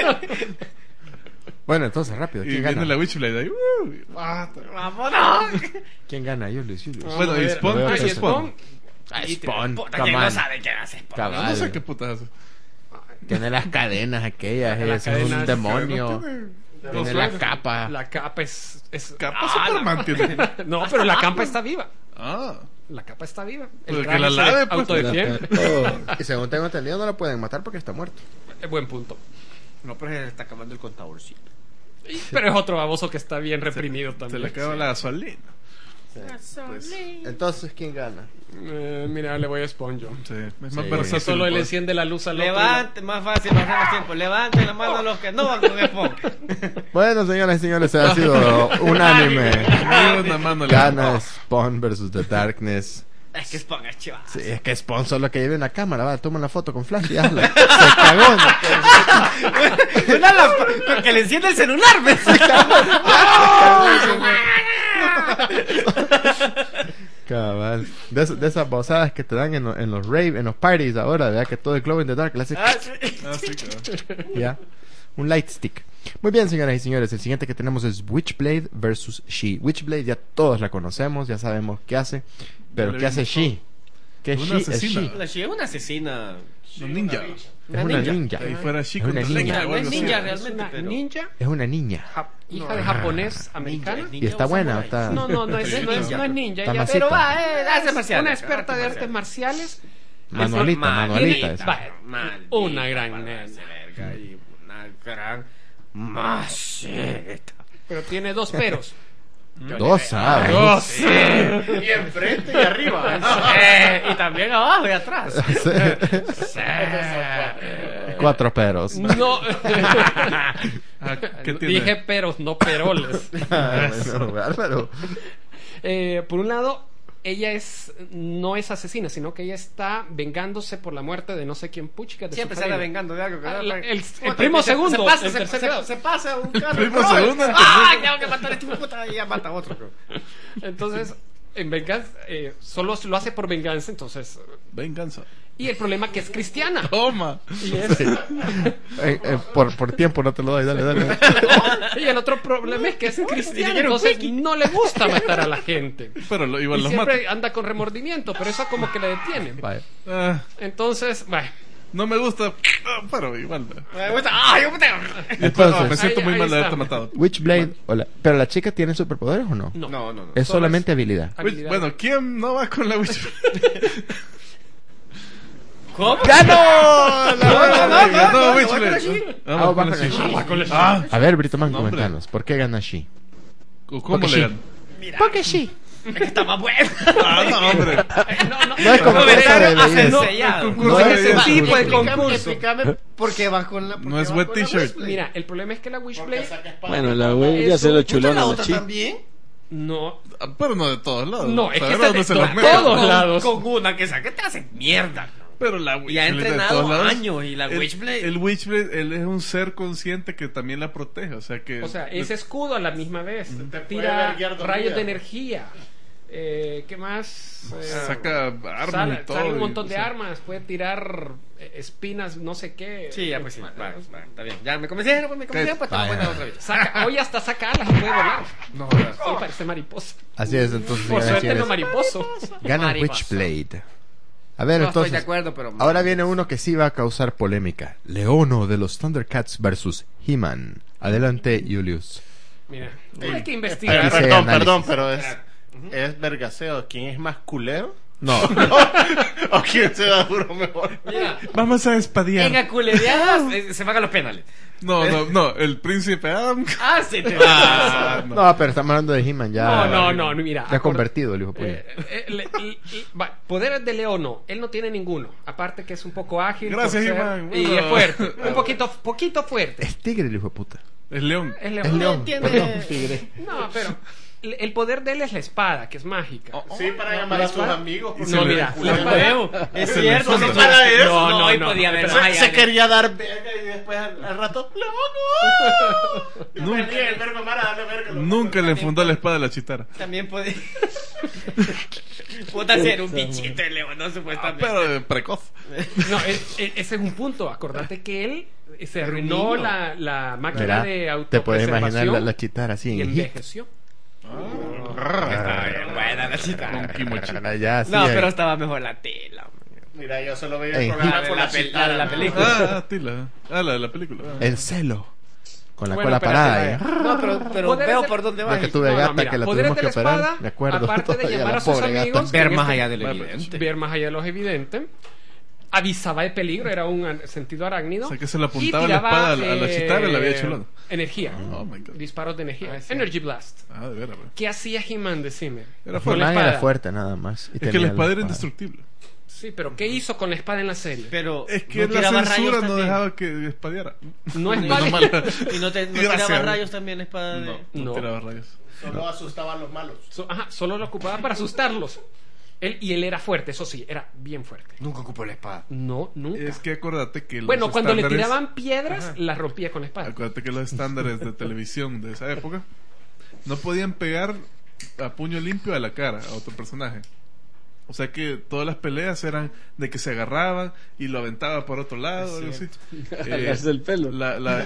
Bueno, entonces rápido. Y ¿Quién viene gana? la Witchblade ahí. uh, ah, Vámonos. ¿Quién gana? Julius, Julius. Bueno, Vamos a y ver. Spawn, Ah, pues, y Spawn. Spawn. Ay, Spawn. Puta, come ¿quién no on. sabe quién hace Spawn? Cabal. No sé qué putas hace. Tiene las cadenas aquellas, Las es un cadenas, demonio. Tiene la capa. La capa es... es Capa Ah, Superman tiene. No, pero la capa está viva. Ah. La capa está viva. Pues El que traje la se lave, pues. autodefiende. Oh, Y según tengo entendido, no lo pueden matar porque está muerto. Eh, Buen punto. No, pero se le está acabando el contadorcito. Pero es otro baboso que está bien reprimido Se también. le acaba la gasolina. Pues, entonces, ¿quién gana? Eh, mira, le voy a Spawn yo. Sí, es más Sí. Porque versátil. solo él pues. enciende la luz al otro. Levante, más fácil, no hacemos tiempo. Levanten la mano a los que no van con Spawn. Bueno, señoras y señores, ha sido unánime. Ni una mano le- Gana Spawn versus The Darkness. Es que Spawn es chiva. Sí, es que Spawn solo que lleve una cámara, va, toma una foto con flash y hazla. Se cagó. ¿no? Una lámpara, que le enciende el celular, ¿ves? Cabal. De, es- de esas bozadas que te dan en, lo- en los rave, en los parties ahora, ¿verdad? Que todo el glow in the dark le hace Ah, sí. Ah, sí, cabrón. ya. Un light stick. Muy bien, señoras y señores, el siguiente que tenemos es Witchblade versus She. Witchblade ya todos la conocemos, ya sabemos qué hace, pero Ya ¿qué le hace vimos She? ¿Qué Una She es asesina. She? La Shi es una asesina. Un ninja. Es una ninja. Ahí fuera Es chico una con niña. leña o No es algo así. ninja Es realmente, una pero. ninja, Es una niña. ja- hija de japonés americana. ¿Y está buena o está...? No, no, no es, no es, no es ninja. Está ella- masita. pero va, eh, Hace es marciales, una experta de artes artes marciales. Manualita, manualita. esa. Va, Maldita una gran para nena. hacer verga y una gran maceta. Pero tiene dos peros. Dos, ¿sabes? Dos. Y enfrente y arriba. Eh, y también abajo y atrás. Cuatro peros. No. Ah, ¿qué tiene? Dije peros, no peroles. Ah, bueno, bárbaro. Eh, por un lado, ella es no es asesina, sino que ella está vengándose por la muerte de no sé quién puchica de Siempre su se anda familia. vengando de algo. que Ah, no- la- el- el Puta, primo se- segundo, Se pasa, el se, tercer se- grado. se pasa un carro. Primo ¡Ay! segundo, el ¡Ah! Tengo que matar a este hijo de puta y ya mata a otro. Entonces, en venganza, eh, solo lo hace por venganza, entonces. Venganza. Y el problema es que es cristiana. Toma. Y, es- Eh, eh, por, por tiempo no te lo doy, dale, dale. y el otro problema es que es cristiana, entonces no le gusta matar a la gente. Pero lo, igual Y los mata. siempre anda con remordimiento, pero eso como que le detiene. Vaya. Ah, Entonces, bueno, No me gusta, pero igual. Me gusta. ¡Ay, yo puta! Entonces, No, me siento Ahí- muy ahí mal de está. haberte matado. Witchblade, hola. ¿Pero la chica tiene superpoderes o no? No. No, no, no. Es Solo solamente habilidad. Witch- Habilidad. Bueno, ¿quién no va con la Witchblade? ¿Cómo? ¡Ganó! No, no, no, no, no, Witchblade. Ah, Vamos va con la con la She. She. Ah, con la She. Ah, A ver, Britoman, No, hombre. comentanos. ¿Por qué gana She? ¿cómo Porque le sí. ganan? Porque sí. Es que está más bueno. Ah, no, hombre. No, no. No es concurso de Comentario belleza. asensellado. concurso No de es belleza. ese tipo de Explícame, concurso. explícame por qué vas con la. por No qué es vas wet con la t-shirt. Witchblade. Mira, el problema es que la Witchblade Bueno, la güey ya se lo chuló ¿Puta a la la otra chica. también? no. Ah, pero no de todos lados. No, es que Saber esta dónde de se to- las meten. todos Con- lados. Con una que saque te hace mierda. Pero la Y ha Witchblade de entrenado todos lados, años y la el- Witchblade- El Witchblade, él es un ser consciente que también la protege. O sea que. O sea, es escudo a la misma vez. puede Tira verguiar dormida. rayos de energía. Eh, ¿Qué más? Eh, Saca armas sale, y todo. sale un y, montón o de sea, armas. Puede tirar eh, espinas, no sé qué. Sí, ya pues sí. Va, va, está bien. Ya me convencieron, pues me convencieron, pues está Vaya. buena otra vez. Saca, hoy hasta saca alas y puede volar. No, Sí, parece mariposa. Así es, entonces. Por señoras y suerte no señores, mariposo. gana Mariposa. Witchblade. A ver, no estoy entonces. de acuerdo, pero. Ahora viene uno que sí va a causar polémica. Leono de los Thundercats versus He-Man. Adelante, Julius. Mira, hay que Espera, investigar. Aquí se- perdón, análisis. perdón, pero es, es vergaseo. ¿Quién es más culero? No. ¿O quién se da duro mejor? Mira, Vamos a espadear. en aculereadas eh, se pagan los penales. No, no, no. El príncipe Adam. Ah, sí, te Ah, no. No, pero estamos hablando de He-Man ya. No, no, no, no, mira. Ya acord- convertido el hijo puño. Eh, eh, le- le- le- va, poderes de León no, él no tiene ninguno. Aparte que es un poco ágil. por Gracias, ser- He-Man. Y Bueno. es fuerte. Un poquito, poquito fuerte. Es tigre el hijo de puta. Es león. Es León. Es león. tiene- Perdón, tigre. No, pero el el poder de él es la espada, que es mágica. Sí, para llamar a tus amigos. porque No, eres mira, culero. la espada- Huevo, es Se cierto, le no, funda. para eso. No, no, hoy no, podía no, haber Se, más allá se de- quería dar verga y después al, al rato ¡Leono! Y Nunca- perdí el verbo Mara, dale verga. lo- Nunca le fundó la espada a la chitara. También podía. Puta ser un bichito de león, no supuestamente. Pero eh, precoz. No, es- es- ese es un punto. Acordate que él se Era un arruinó niño. la, la máquina Mira, de te puedes imaginar la, autopreservación la chitara así y en Hit. envejeció. Está bien buena la chita. Con kimochi. Ya, sí, No, ahí. pero estaba mejor la tela. hombre. Mira, yo solo veía Ey. el programa La de con la la, pel- chitara, la de la ¿no? película. Ah, Tila. Ah, la de la película. Ah. En celo. Con la Bueno, cola espérate, parada. vaya. ¿eh? No, pero, pero Poderes veo de- por dónde Ya va. que tuve No, no, gata mira, que la poderes tuvimos de que la operar. espada, Me acuerdo. aparte de todavía, llamar la a sus pobre gata. amigos, Ver en más este- allá de lo Bueno, evidente. ver más allá de lo evidente, avisaba de peligro, era un an- sentido arácnido. O sea, que se le y apuntaba la tiraba, espada a la- a la eh, chitara y la había chulado. Energía, Oh my god. disparos de energía, Ah, sí. Energy Blast. Ah, de veras, güey. ¿Qué hacía He-Man? Decime. Era Con fuerte. la He-Man era espada. fuerte nada más. y Es que tenía la espada era espada. indestructible. Sí, pero ¿qué hizo con la espada en la serie? Pero Es que no la tiraba censura rayos no también. dejaba que espadeara. No es Y válido. mala- Y no, te, no Gracias. tiraba rayos también la espada de. No, no No. tiraba rayos. Solo asustaba a los malos. So- ajá, solo lo ocupaba para asustarlos. Él, y él era fuerte, eso sí, era bien fuerte. Nunca ocupó la espada. No, nunca. Es que acuérdate que los Bueno, cuando le estándares- tiraban piedras, las rompía con la espada. Acuérdate que los estándares de televisión de esa época no podían pegar a puño limpio a la cara a otro personaje. O sea que todas las peleas eran de que se agarraban y lo aventaba por otro lado, algo así. Eh, Jalarse el pelo. La, la...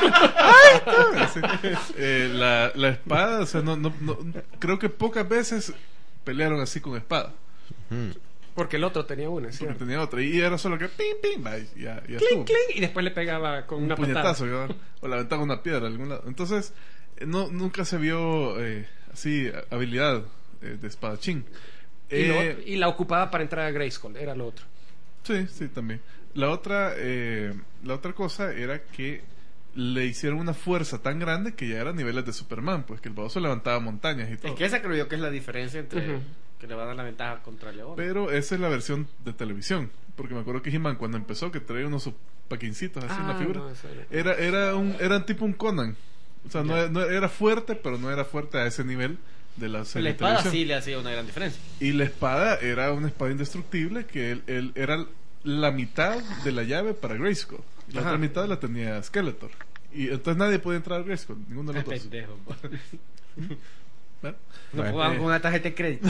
¡Ay! Sí. Eh, la, la espada, o sea, no, no, no- creo que pocas veces pelearon así con espada. Mm. Porque el otro tenía una, ¿sí? Porque tenía otra. Y era solo que pim, pim, va, y ya, ya Clink, estuvo. clink, y después le pegaba con Un una puñetazo, patada. ¿no? O le aventaba una piedra a algún lado. Entonces, eh, no, nunca se vio eh, así a- habilidad eh, de espadachín. Y, lo- Eh, y la ocupaba para entrar a Grayskull, era lo otro. Sí, sí, también. La otra, eh, la otra cosa era que le hicieron una fuerza tan grande que ya era a niveles de Superman, pues que el baboso levantaba montañas y todo. Es que esa creo yo que es la diferencia entre Ujú. que le va a dar la ventaja contra León. Pero esa es la versión de televisión, porque me acuerdo que He-Man cuando empezó que traía unos paquincitos así en la Ah, figura. no, eso era- Era era un era tipo un Conan. O sea, no, no era fuerte, pero no era fuerte a ese nivel de la serie la de espada televisión. sí le hacía una gran diferencia. Y la espada era una espada indestructible que él, él era la mitad de la llave para Grayskull. Y la Ajá. otra mitad la tenía Skeletor. Y entonces nadie podía entrar a Grayskull, ninguno de los dos. Pendejo. ¿Verdad? No Bueno, jugaba eh. con una tarjeta de crédito.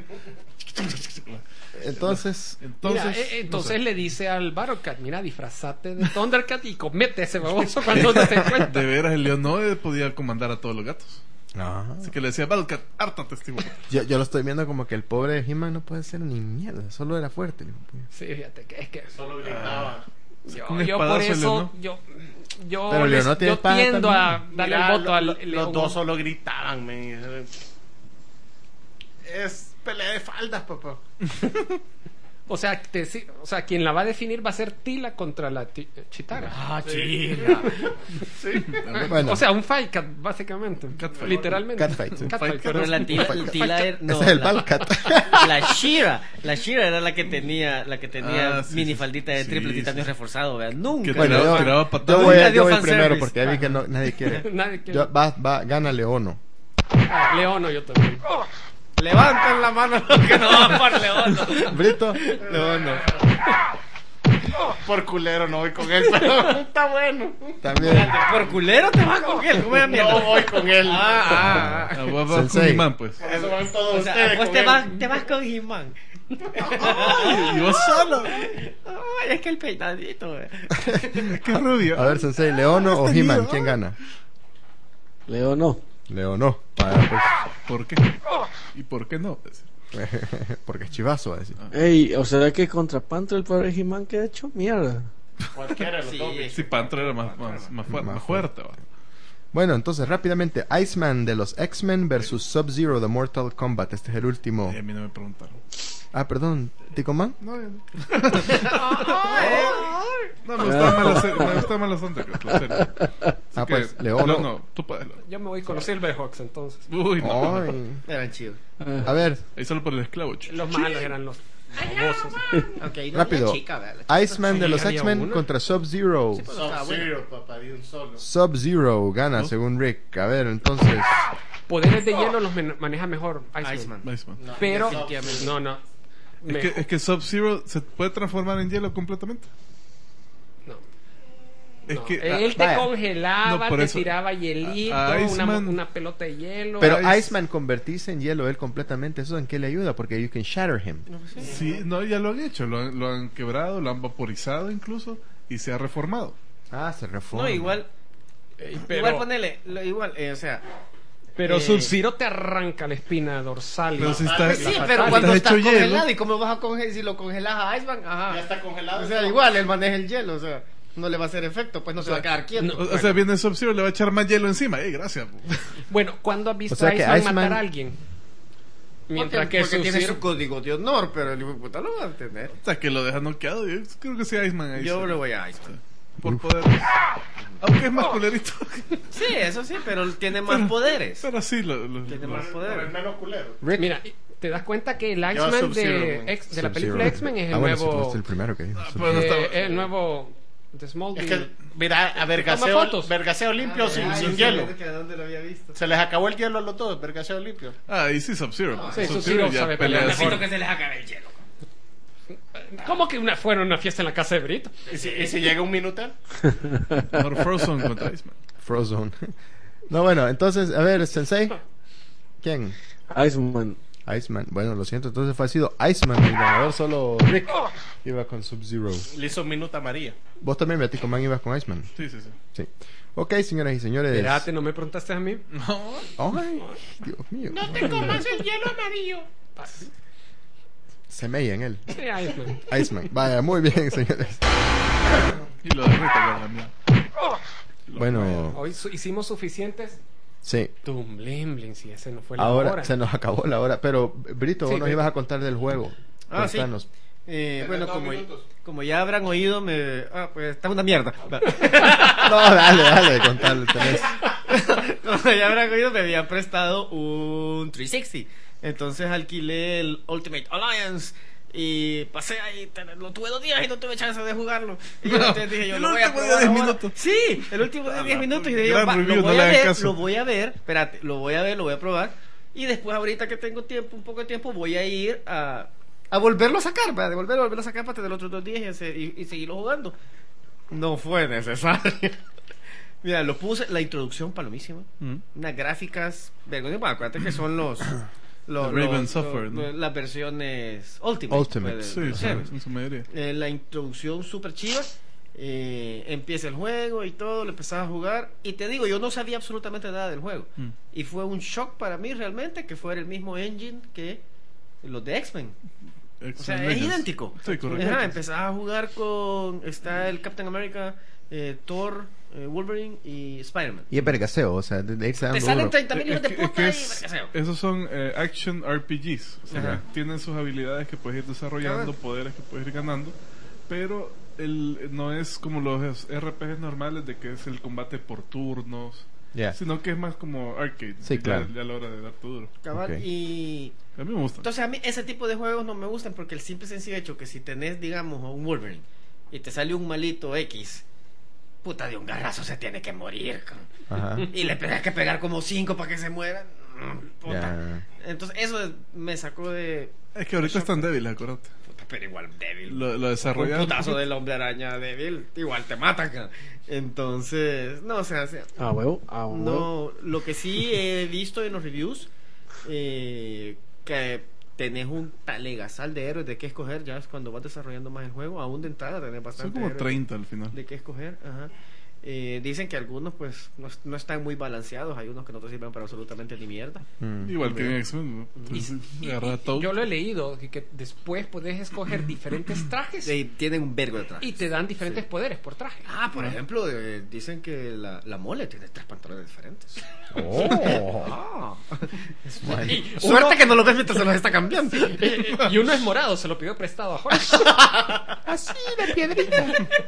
Entonces, Entonces, Mira, eh, eh, no entonces sé. le dice al Battlecat, mira, disfrazate de Thundercat y comete ese baboso cuando te se encuentra. De veras, el león no eh, podía comandar a todos los gatos. Ajá. Así que le decía, Valkat, harta testigo. Yo, yo lo estoy viendo como que el pobre He-Man no puede ser ni mierda, solo era fuerte. el hijo de puta. Sí, fíjate que es que Solo gritaba. yo, Un yo por espadazo, eso Leonor. yo yo, Pero les- Leonor tiene yo espada tiendo también. a darle Mira, el voto lo- al lo- León. Los dos solo gritaban, men. Es pelea de faldas, papá. O sea, te- sí, o sea, quien la va a definir va a ser Tila contra la ti- eh, Chitara. Ah, chila. Bueno, O sea, un fight cat, básicamente. Catfight. Literalmente. Catfight, sí. Catfight, Fight pero Pero es la un tila, fight cat. tila era, no, ese es el la, Valkat. la Shira, la Shira era la que tenía, la que tenía Ah, sí, minifaldita sí, de sí, triple sí, titanio sí. reforzado, ¿verdad? Nunca. Que Bueno, tiraba, yo- tiraba Yo patadas. voy, a, Nunca dio yo voy fanservice. primero porque ya vi que no, nadie quiere. Nadie quiere. Yo, va, va, gana Leono. Ah, Leono, yo también. Levanten la mano los que no van por León. Brito, Leono. Por culero no voy con él, pero está bueno. también. Por culero te vas con él, ¿cómo es mierda? No voy con él. Ah, ah, ah. Ah, vos vas con Sensei. He-Man, pues. Por eso van todos O sea, ustedes vos con te él. vas, te vas con He-Man. Y vos solo. Ay, es que el peinadito, güey. Qué rubio. A ver, Sensei, ¿Leono o He-Man? ¿Quién gana? Leo no. Leono. Vaya, pues. ¿Por qué? ¿Y por qué no? Es- Porque es chivazo, va a decir. Ey, o sea que contra Panther el pobre He-Man que ha hecho mierda. Cualquiera de los Sí. dos. Sí, Panther era más, más, más, fuerte, Más más fuerte. va. Bueno, entonces rápidamente, Iceman de los X-Men versus Sub-Zero de Mortal Kombat. Este es el último. Y a mí no me preguntaron. Ah, perdón, ¿Tico Man? No, ya no. No, me gustaba más la serie. Me gustaba más los Thundercats, la serie. Así Ah, que- pues, Leono. No, no, tú puedes. Yo me voy con los Silverhawks entonces. Uy, no. Ay. Eran chidos. A ver, Ahí solo por el esclavo, chico. Los malos eran los famosos. Okay, no, rápido. la chica, ¿verdad? La chica. Iceman de Sí, los había X-Men uno. contra Sub-Zero. Sí, pues, estaba buena. Sub-Zero, papá, de un solo. Sub-Zero gana, ¿No? según Rick. A ver, entonces. Poderes de hielo los men- maneja mejor Iceman. Iceman. Iceman. No, Pero, definitivamente. no, no. Es Me- que, es que Sub-Zero se puede transformar en hielo completamente. no, Es no. que. Él te vaya. congelaba, No, por te eso- tiraba hielito, a- a una, Iceman- una pelota de hielo. Pero Ice- Iceman convertirse en hielo él completamente, ¿eso en qué le ayuda? Porque you can shatter him. Sí, no, ya lo han hecho. Lo han, lo han quebrado, lo han vaporizado incluso. Y se ha reformado. Ah, se reforma. No, igual. Ey, pero, Igual ponele. Lo, igual, eh, o sea. pero eh, Sub-Zero te arranca la espina dorsal. Pero si Ah, está, pues Sí, La pero estás cuando está hecho hielo. congelado, ¿y cómo vas a congelar? Si lo congelas a Iceman, ajá. Ya está congelado. O sea, igual, él maneja el hielo, o sea, no le va a hacer efecto, pues no se va a quedar quieto. O, o sea, viene Sub-Zero, le va a echar más hielo encima. ¡Ey, gracias! Bueno, ¿cuándo has visto O sea a que Iceman, Iceman- matar a alguien? Mientras porque, que porque tiene Sub-Zero- su código de honor, pero el hijo de puta lo va a tener. O sea, que lo deja noqueado. Yo creo que sí, Iceman ahí. Yo sí. le voy a Iceman. Por poder. Aunque es más culerito. Sí, eso sí, pero tiene más poderes. Pero sí, lo, lo- Tiene lo- más Por el poderes. menos culero. Rick. Mira, te das cuenta que el Yo a Iceman Sub-Zero, de, man. X- de la Sub-Zero. película X-Men es el Ah, bueno, sí, nuevo. pues, el primero que dijo. pues, no eh, estaba- el nuevo de Smallville. Es que, mira, a Toma vergaseo, fotos. vergaseo limpio sin, sin hielo. ¿Dónde lo había visto? Se les acabó el hielo a los dos, vergaseo limpio. Ah, ahí sí Sub-Zero. Sí, Sub-Zero Sub-Zero ya sabe pelea pelear así. mejor. que se les acabe el hielo. ¿Cómo que una, fueron a una fiesta en la casa de Brito? ¿Y si, y si llega un minuto? Mejor Frozen contra Iceman. Frozone. No, bueno, entonces, a ver, Sensei. ¿Quién? Iceman. Iceman. Bueno, lo siento, entonces fue sido Iceman el ganador, solo Rick iba con Sub-Zero. Le hizo un minuto a María. Vos también, Beatico Man, ibas con Iceman. Sí, sí, sí. Sí. Ok, señoras y señores. Espérate, ¿no me preguntaste a mí? No. Ay, Dios mío. te comas el hielo amarillo. Se meía en él. Sí, Iceman. Iceman. Vaya, muy bien, señores. Y lo derrito con la mía. Bueno, Hoy su- hicimos suficientes. sí. Tum, blim, blim, si ese no fue la Ahora hora. se nos acabó la hora. Pero, Brito, Sí, vos nos Brito. ibas a contar del juego. Ah, sí. Contanos. Eh, bueno, dos como, minutos. como ya habrán oído, me. Ah, pues está una mierda. No, dale, dale, contale. Tenés. Como ya habrán oído, me habían prestado un trescientos sesenta. Entonces alquilé el Ultimate Alliance. Y pasé ahí, te- lo tuve dos días y no tuve chance de jugarlo. Y yo, entonces dije yo, El lo voy a último de probar diez ahora. minutos. Sí, el último de diez minutos. Y dije yo, Gran va, review, lo no voy le a hagan ver, caso. lo voy a ver. Espérate, lo voy a ver, lo voy a probar. Y después, ahorita que tengo tiempo, un poco de tiempo, voy a ir a, a volverlo a sacar, para devolverlo, volverlo a sacar para tener los otros dos días y, hacer- y, y seguirlo jugando. No fue necesario. Mira, lo puse, la introducción palomísima. Mm. Unas gráficas vergonzosas. Bueno, acuérdate que son los. los The Raven los- Software, los- ¿no? las versiones Ultimate. Ultimate, pues, Sí, de- de sí, Seven. en su mayoría. Eh, la introducción súper chiva. Eh, empieza el juego y todo, lo empezaba a jugar y te digo, yo no sabía absolutamente nada del juego Mm. y fue un shock para mí realmente que fuera el mismo engine que los de X-Men. O sea, es idéntico. Sí, correcto. Ajá, empezaba a jugar con, está el Captain America, eh, Thor, eh, Wolverine y Spider-Man. Y es vergaseo, o sea, de, de ahí se dan Te duro. salen treinta mil hijos Es de que- es puta que y es- vergaseo. esos son eh, action R P Gs. O sea, Ajá. tienen sus habilidades que puedes ir desarrollando, Cabal. poderes que puedes ir ganando. Pero el, no es como los R P Gs normales de que es el combate por turnos. Ya. Sino que es más como arcade. Sí, ya- claro. Ya a la hora de darte duro. Cabal, Ok. y A mí me gusta. entonces a mí ese tipo de juegos no me gustan porque el simple y sencillo hecho que si tenés, digamos, a un Wolverine y te sale un malito X, puta, de un garrazo se tiene que morir. ca- Ajá. Y le tenés que pegar como cinco para que se muera. mm, Puta. Ya. Entonces eso me sacó de... Es que ahorita están débiles, acuérdate. puta, pero igual débil. Lo, lo Un desarrollaron. putazo del hombre araña débil, igual te mata. ca. Entonces, no, o sea, o sea, Ah, huevo. Ah, huevo. no, lo que sí he visto en los reviews, eh, que tenés un talegazal de héroes de qué escoger, ya es cuando vas desarrollando más el juego, aún de entrada tenés bastante Son como héroes treinta al final. de qué escoger, ajá. Eh, dicen que algunos pues no, no están muy balanceados, hay unos que no te sirven para absolutamente ni mierda. Mm. Igual que en X-Men. ¿no? Y, Entonces, y- agarrar a y- Toad. yo lo he leído, que, que después puedes escoger diferentes trajes Y tienen un vergo de trajes. y te dan diferentes poderes por traje. Ah, por ejemplo, eh, dicen que la, la mole tiene tres pantalones diferentes. Oh. Ah. Bueno. Y Suerte uno- que no lo ves mientras se los está cambiando. eh, y uno es morado, se lo pidió prestado a Jorge. Así de piedrita.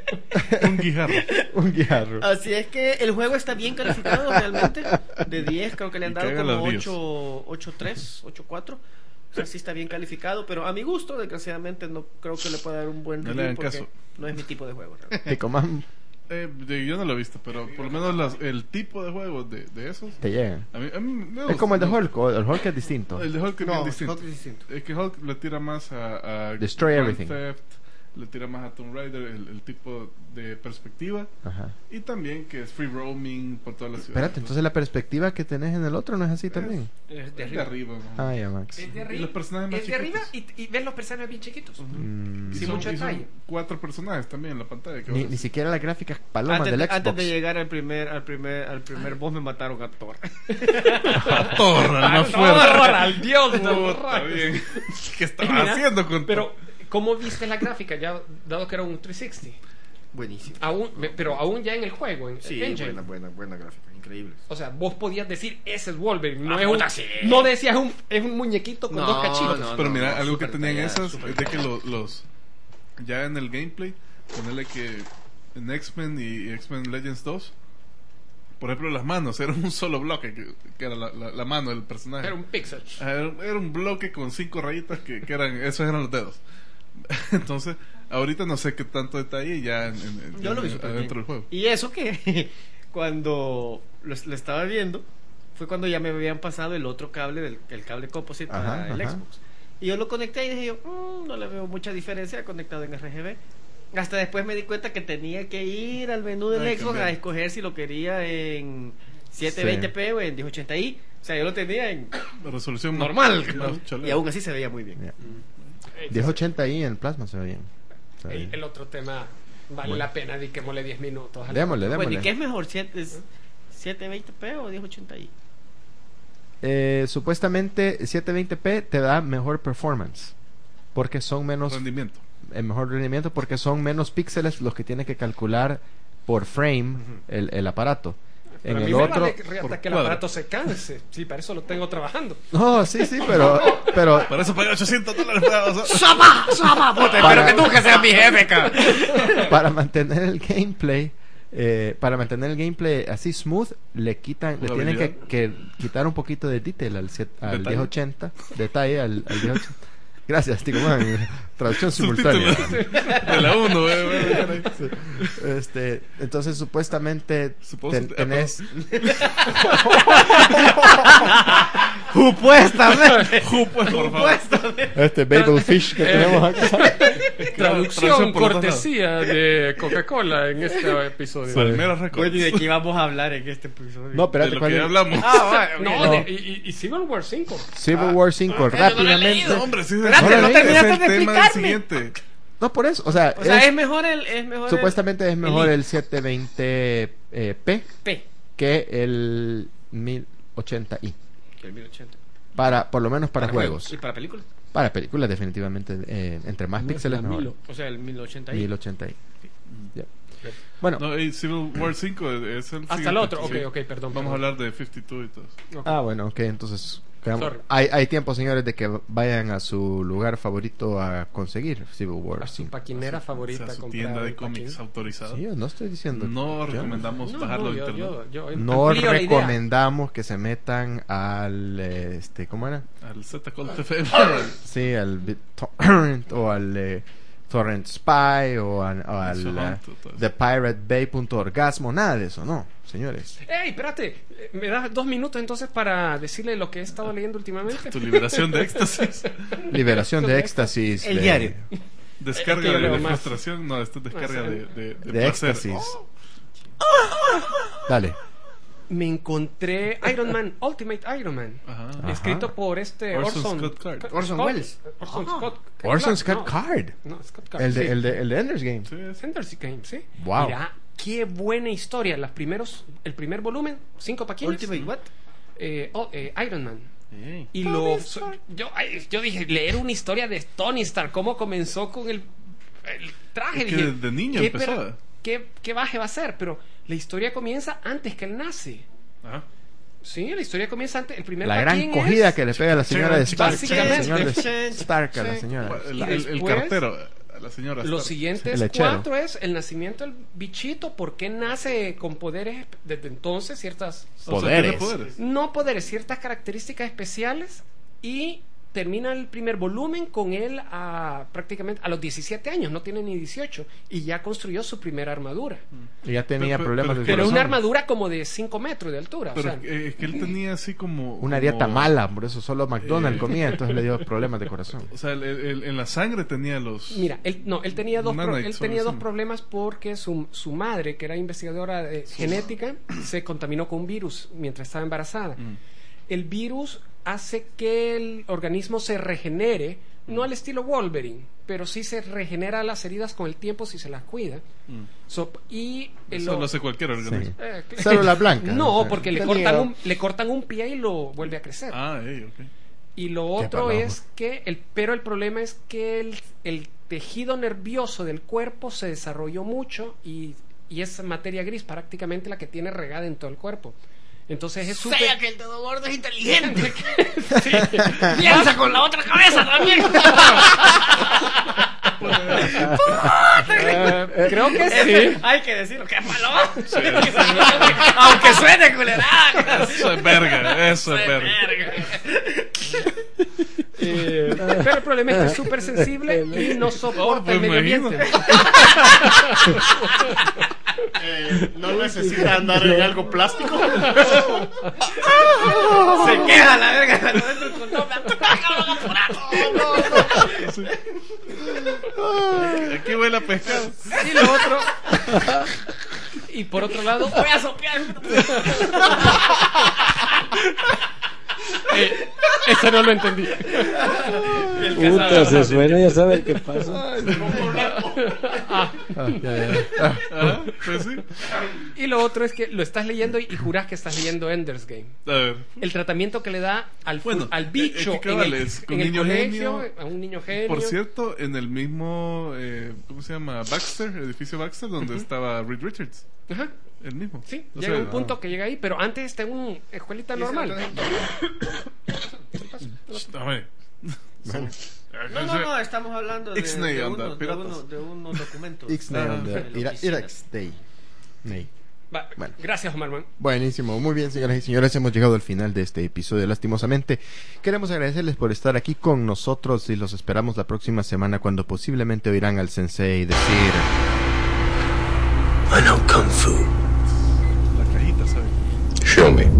Un guijarro. Un guijarro. Así es que el juego está bien calificado realmente. De diez creo que le han Y dado caga como las diez. ocho tres, ocho cuatro. O sea, sí está bien calificado, pero a mi gusto, desgraciadamente, no creo que le pueda dar un buen No le review hagan porque caso. no es mi tipo de juego. realmente. Picoman Eh, de- yo no lo he visto, pero por lo menos las- el tipo de juegos de, de esos. te llegan. A mí, a mí me Es gusta. como el de Hulk, o el Hulk es distinto. El de Hulk es No, bien distinto. Hulk es distinto. Es que Hulk le tira más a, a Destroy Grand everything. Theft, le tira más a Tomb Raider, el, el tipo de perspectiva. Ajá. Y también que es free roaming por toda la ciudad. Espérate, entonces la perspectiva que tenés en el otro no es así también. Es de Es de arriba. arriba. ¿no? Ah, ya, Max. Es de Y arriba. los personajes más es de arriba chiquitos. y, y ves los personajes bien chiquitos. Mm. Y sin son- mucho y son detalle. cuatro personajes también en la pantalla. que Ni, vos- ni siquiera las gráficas palomas Antes, del de- Xbox. antes de llegar al primer al primer al primer boss me mataron a Thor. Torra, Ah, más no, fuerte. al dios del Puta, rayo. bien. ¿Qué Y estaba mira, haciendo con Pero, ¿cómo viste la gráfica? Ya dado que era un trescientos sesenta. Buenísimo. Aún, pero aún ya en el juego, en Sí, Engine. buena, buena, buena gráfica, increíble. O sea, vos podías decir, ese es Wolverine. No, Ah, es un, puta, sí. no decías, un, es un muñequito con No, dos cachitos. no. Pero mira, algo que súper tenían detallada, esas súper es de que detallada. los, los ya en el gameplay, ponerle que en X-Men y X-Men Legends dos, por ejemplo, las manos eran un solo bloque, que, que era la, la, la mano del personaje. Era un pixel. Ah, Era, era un bloque con cinco rayitas que, que eran, esos eran los dedos. Entonces, ahorita no sé qué tanto detalle ya en, en- Yo lo vi en- súper adentro bien. del juego. Y eso que cuando lo, lo estaba viendo fue cuando ya me habían pasado el otro cable, del, el cable composite Ajá, para el ajá. Xbox. Y yo lo conecté y dije yo, "Mm, no le veo mucha diferencia conectado en R G B. Hasta después me di cuenta que tenía que ir al menú del Ay, Xbox cambiar. a escoger si lo quería en setecientos veinte p o en diez ochenta i. O sea, yo lo tenía en La resolución más- normal. más chalea. Y aún así se veía muy bien. Ya. diez ochenta i en plasma se ve bien. Se ve El, bien. el otro tema vale Bueno. la pena, dediquémosle diez minutos. al- Démosle, démosle. Bueno, ¿y qué es mejor? ¿siete- es ¿setecientos veinte p o diez ochenta i? Eh, supuestamente setecientos veinte p te da mejor performance. Porque son menos. rendimiento. El mejor rendimiento porque son menos píxeles los que tiene que calcular por frame el, el aparato. Pero En a mí el me otro. vale que- hasta por que el cuadro. aparato se canse. Sí, para eso lo tengo trabajando. No, sí, sí, pero. pero Para eso pagué ochocientos dólares para o sea, ¡Saba! ¡Saba! Puta, Para- espero que tú que seas mi jefe, cabrón. para mantener el gameplay. Eh, para mantener el gameplay así smooth, le quitan, le tienen que, Jugabilidad. que quitar un poquito de detail al, set- al Detalle. diez ochenta, detalle al, al diez ochenta. Gracias, Tico Man. Traducción simultánea. subtítulos de la uno, güey, güey, güey. Sí. Este, entonces supuestamente Supongo ten- que- tenés Supuestamente. Jupo, por favor. este Babelfish que tenemos acá. Traducción traducción por los dos cortesía de Coca-Cola en este episodio. Palmeras Records. Bueno, ¿y de qué vamos a hablar en este episodio? No, De espérate, lo ¿cuál que ya es? hablamos. Ah, va, No, no. de- y, y- y Civil War cinco. Civil War cinco, Ah, yo no lo he rápidamente. leído, Hombre, sí, Espérate, ese no es terminaste el de tema del explicarme. siguiente. No, por eso. O sea, O sea, es- es mejor el... Es mejor supuestamente es mejor el el setecientos veinte eh, p P. que el mil ochenta i. El mil ochenta. Para, por lo menos para, juegos. ¿Y para películas? Para películas, definitivamente. eh, entre más píxeles, la mejor. Milo. O sea, el mil ochenta. mil ochenta i. Ya. Bueno, No, y Civil War cinco es el Hasta siguiente, el otro. Ok, sí. ok, perdón. Vamos a perdón. hablar de cincuenta y dos y todo eso. Ok. ah, bueno, ok, entonces. quedamos- Sorry. Hay, hay tiempo, señores, de que vayan a su lugar favorito a conseguir Civil War A su cinco. paquinera O favorita. sea, su comprar tienda de el cómics paquín. autorizada. Sí, yo no estoy diciendo. No yo- recomendamos No, bajarlo no, de yo, internet. No yo, yo amplío la idea. recomendamos que se metan al. eh, este ¿Cómo era? Al Z Call F M. Sí, al BitTorrent o al eh, Torrent Spy o, al- o al Eso, eh, todo eso. The Pirate Bay punto orgasmo, nada de eso, no, señores. Ey, espérate. Eh, ¿Me das dos minutos entonces para decirle lo que he estado leyendo últimamente? Tu liberación de éxtasis. Liberación de éxtasis. El de, diario. Descarga Es que yo de, leo de más. frustración. No, esto es descarga Más, de, eh. de, de, De placer. éxtasis. Dale. Me encontré Iron Man, Ultimate Iron Man. Ajá. Ajá. Escrito por este Orson Orson, Scott Card. Orson Scott- Welles. Orson Scott. Orson no, Scott Card. No, Scott Card. El de, sí. el, de, el de Ender's Game. Sí, es- Ender's Game, sí. Wow. Mira, qué buena historia. Los primeros, el primer volumen, cinco paquines. Ultimate what? Eh, oh, eh, Iron Man. Eh. Y lo so- yo, ay, yo dije, leer una historia de Tony Stark, cómo comenzó con el, el traje. Es que dije, de niño ¿qué, empezó. pero- qué, qué baje va a ser? Pero la historia comienza antes que él nace. Ajá. Sí, la historia comienza antes. El primer La gran paquín cogida es- que le pega a la señora de Stark. Básicamente. El señor de Stark a la señora. El, Y el- el después- cartero, a la señora. Los Stark. siguientes El lechero. cuatro es el nacimiento del bichito, por qué nace con poderes desde entonces, ciertas, O sea, tiene Poderes. poderes. no poderes, ciertas características especiales, y termina el primer volumen con él a prácticamente a los diecisiete años, no tiene ni dieciocho, y ya construyó su primera armadura. Y ya tenía Pero- problemas pero- de Pero corazón. una armadura como de cinco metros de altura. Pero o sea, es que él tenía así como. Una como- dieta mala, por eso solo McDonald's Eh. comía, entonces le dio problemas de corazón. O sea, el- el- en la sangre tenía los. Mira, él, no, él tenía dos, pro- Nanites, él tenía algo dos así. problemas porque su, su madre, que era investigadora de genética, se contaminó con un virus mientras estaba embarazada. Mm. El virus hace que el organismo se regenere, no al estilo Wolverine, pero sí se regenera las heridas con el tiempo si se las cuida. Mm. So- y el- Eso lo hace cualquier organismo. Sí. Eh, cl- Célula blanca. No, O sea, porque le tenía- cortan, un, le cortan un pie y lo vuelve a crecer. Ah, ey, ok. Y lo Qué otro paloma. es que, el, pero el problema es que el, el tejido nervioso del cuerpo se desarrolló mucho y, y es materia gris prácticamente la que tiene regada en todo el cuerpo. Entonces es súper... Sea que el dedo gordo es inteligente. Sí. Piensa con la otra cabeza también. Eh, creo que sí. Hay que decirlo, que paloma. Aunque suene culerada. Eso es verga, eso es verga. Eh, pero el problema es que es súper sensible y no soporta Oh, pues el medio imagino. ambiente. Eh, no necesita andar en algo plástico. Se queda la verga. Aquí huele a pescado. Y lo otro... Y por otro lado... Voy a sopear. Eh, ese no lo entendí. Puta, se suena, ya sabe qué pasa. Ah, ya, ya. Ah, Ajá, pues sí. Y lo otro es que lo estás leyendo y, y juras que estás leyendo Ender's Game. A ver. El tratamiento que le da al, fu- Bueno, al bicho eh, que en cabal, el, es con en el niño colegio, genio. a un niño genio. Por cierto, en el mismo, eh, ¿cómo se llama? Baxter, edificio Baxter, donde estaba Reed Richards. Ajá, El mismo. sí, O llega sea, un punto que llega ahí, pero antes está en una escuelita normal. A ver. No, no, no, estamos hablando de, Ixnay de, anda, uno- de, piratas. uno- de unos documentos. Ixnay on the de la Ira- oficina. Irax Day. Nay. Va, Bueno. Gracias, Omar Man. Buenísimo, muy bien, señoras y señores, hemos llegado al final de este episodio. Lastimosamente, queremos agradecerles por estar aquí con nosotros y los esperamos la próxima semana cuando posiblemente oirán al sensei decir... I know Kung Fu. La cajita sabe. Show me.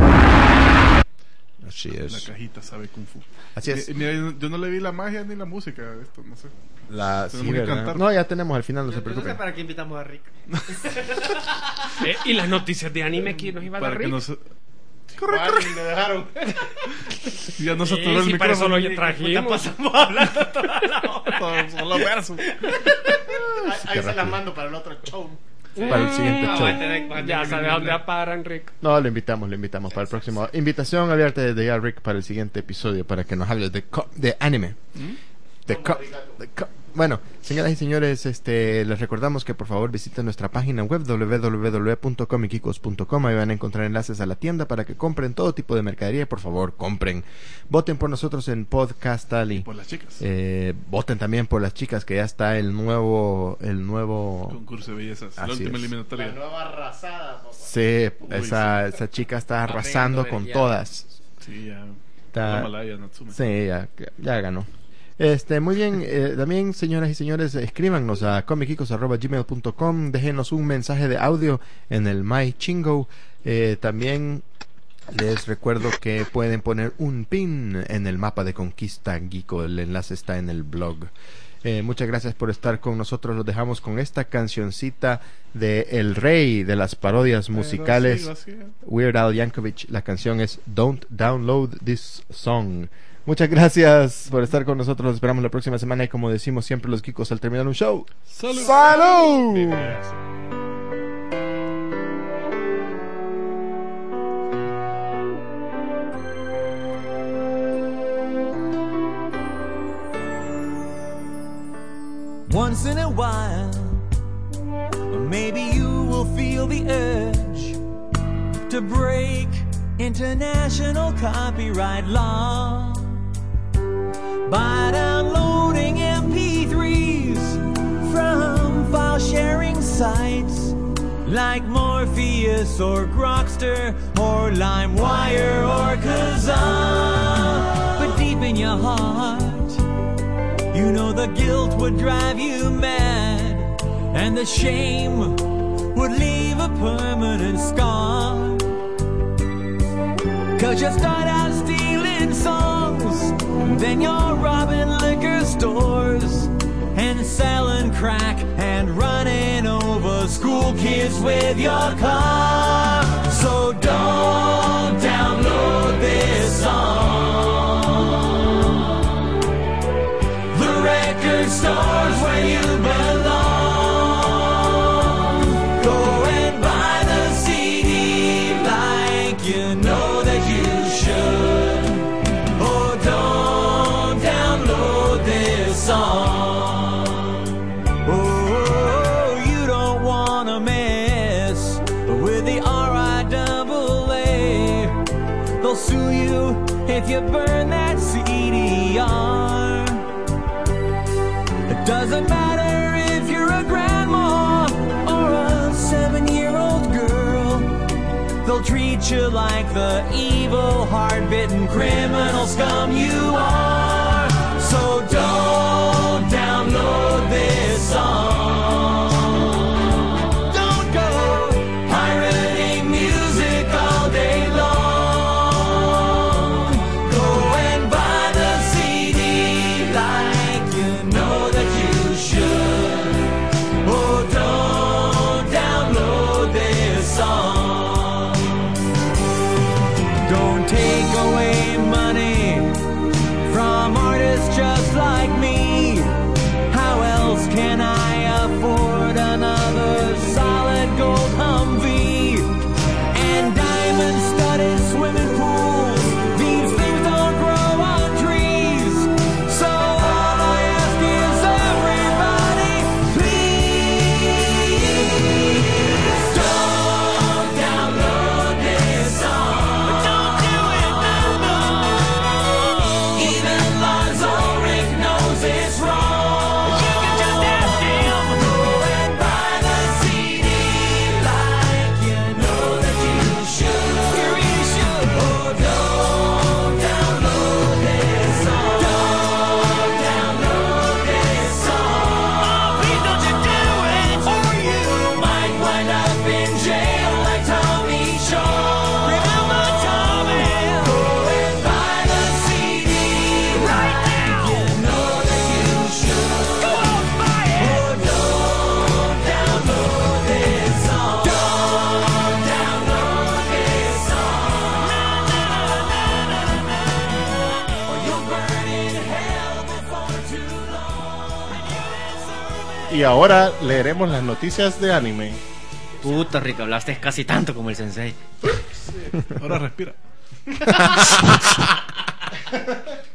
Así La es. cajita sabe Kung Fu. Así es. Mi- Mira, yo yo no le vi la magia ni la música a esto, no sé. La, sí, Tenemos que ¿verdad? cantar. No, ya tenemos al final, no Yo- se yo no sé preocupen. para qué invitamos a Rick. Eh, y las noticias de anime que nos iba a dar Para que Rick. nos... corre, Juan, corre. y me dejaron. Ya no Sí, saturó el sí, para eso micrófono. lo trajimos. Pasamos hablando toda la hora. Todo- Solo verso. Ahí, ahí se las rápido. mando para el otro show. Para el siguiente Ah, show. va a tener- va a Ya tener sabe que- dónde paran, Rick. No, lo invitamos, lo invitamos para el próximo. Invitación abierta desde ya, Rick, para el siguiente episodio, para que nos hables de, co- de anime. De co- de co- Bueno, señoras y señores, este, les recordamos que por favor visiten nuestra página web doble u doble u doble u punto comicicos punto com. Ahí van a encontrar enlaces a la tienda para que compren todo tipo de mercadería. Por favor, compren. Voten por nosotros en Podcast Alley. Por las chicas. Eh, voten también por las chicas, que ya está el nuevo, el nuevo. Concurso de bellezas. La Así última es. La eliminatoria. nueva arrasada, papá. Sí, esa, esa chica está arrasando con ya. todas. Sí, ya. Está- La Malaya Natsume. Sí, ya, ya ganó. Este, muy bien, eh, también señoras y señores, escríbanos a comicicos arroba gmail punto com, déjenos un mensaje de audio en el My Chingo. Eh, también les recuerdo que pueden poner un pin en el mapa de Conquista Geeko, el enlace está en el blog. Eh, muchas gracias por estar con nosotros, los dejamos con esta cancioncita de el rey de las parodias musicales, Pero sí, así, Weird Al Yankovic. La canción es Don't Download This Song. Muchas gracias por estar con nosotros. Los esperamos la próxima semana. Y como decimos siempre los geekos al terminar un show, ¡Salud! ¡Salud! Bebés. Once in a while, maybe you will feel the urge to break international copyright law by downloading M P threes from file sharing sites like Morpheus or Grokster or LimeWire or Kazaa. But deep in your heart, you know the guilt would drive you mad, and the shame would leave a permanent scar. Cause you start out stealing songs, then you're robbing liquor stores and selling crack and running over school kids with your car. So don't download this song. The record store's where you belong. Go and buy the C D like you know that you should. Oh, don't download this song. Oh, you don't wanna mess with the R I A A. They'll sue you if you burn that C D R. It doesn't matter if you're a grandma or a seven-year-old girl. They'll treat you like the evil, hard-bitten criminal scum you are. So don't download this song. Don't go pirating music all day long. Go and buy the C D like you know that you should. Oh, don't download this song. Don't take away money from artists just like me. How else can I afford another solid gold Humvee and diamond-studded swimming pools? These things don't grow on trees. So all I ask is everybody, please don't download this song. Don't do it, no, no. Even Lars Ulrich knows it. Y ahora leeremos las noticias de anime. Puta, Rick, hablaste casi tanto como el sensei. Ahora respira.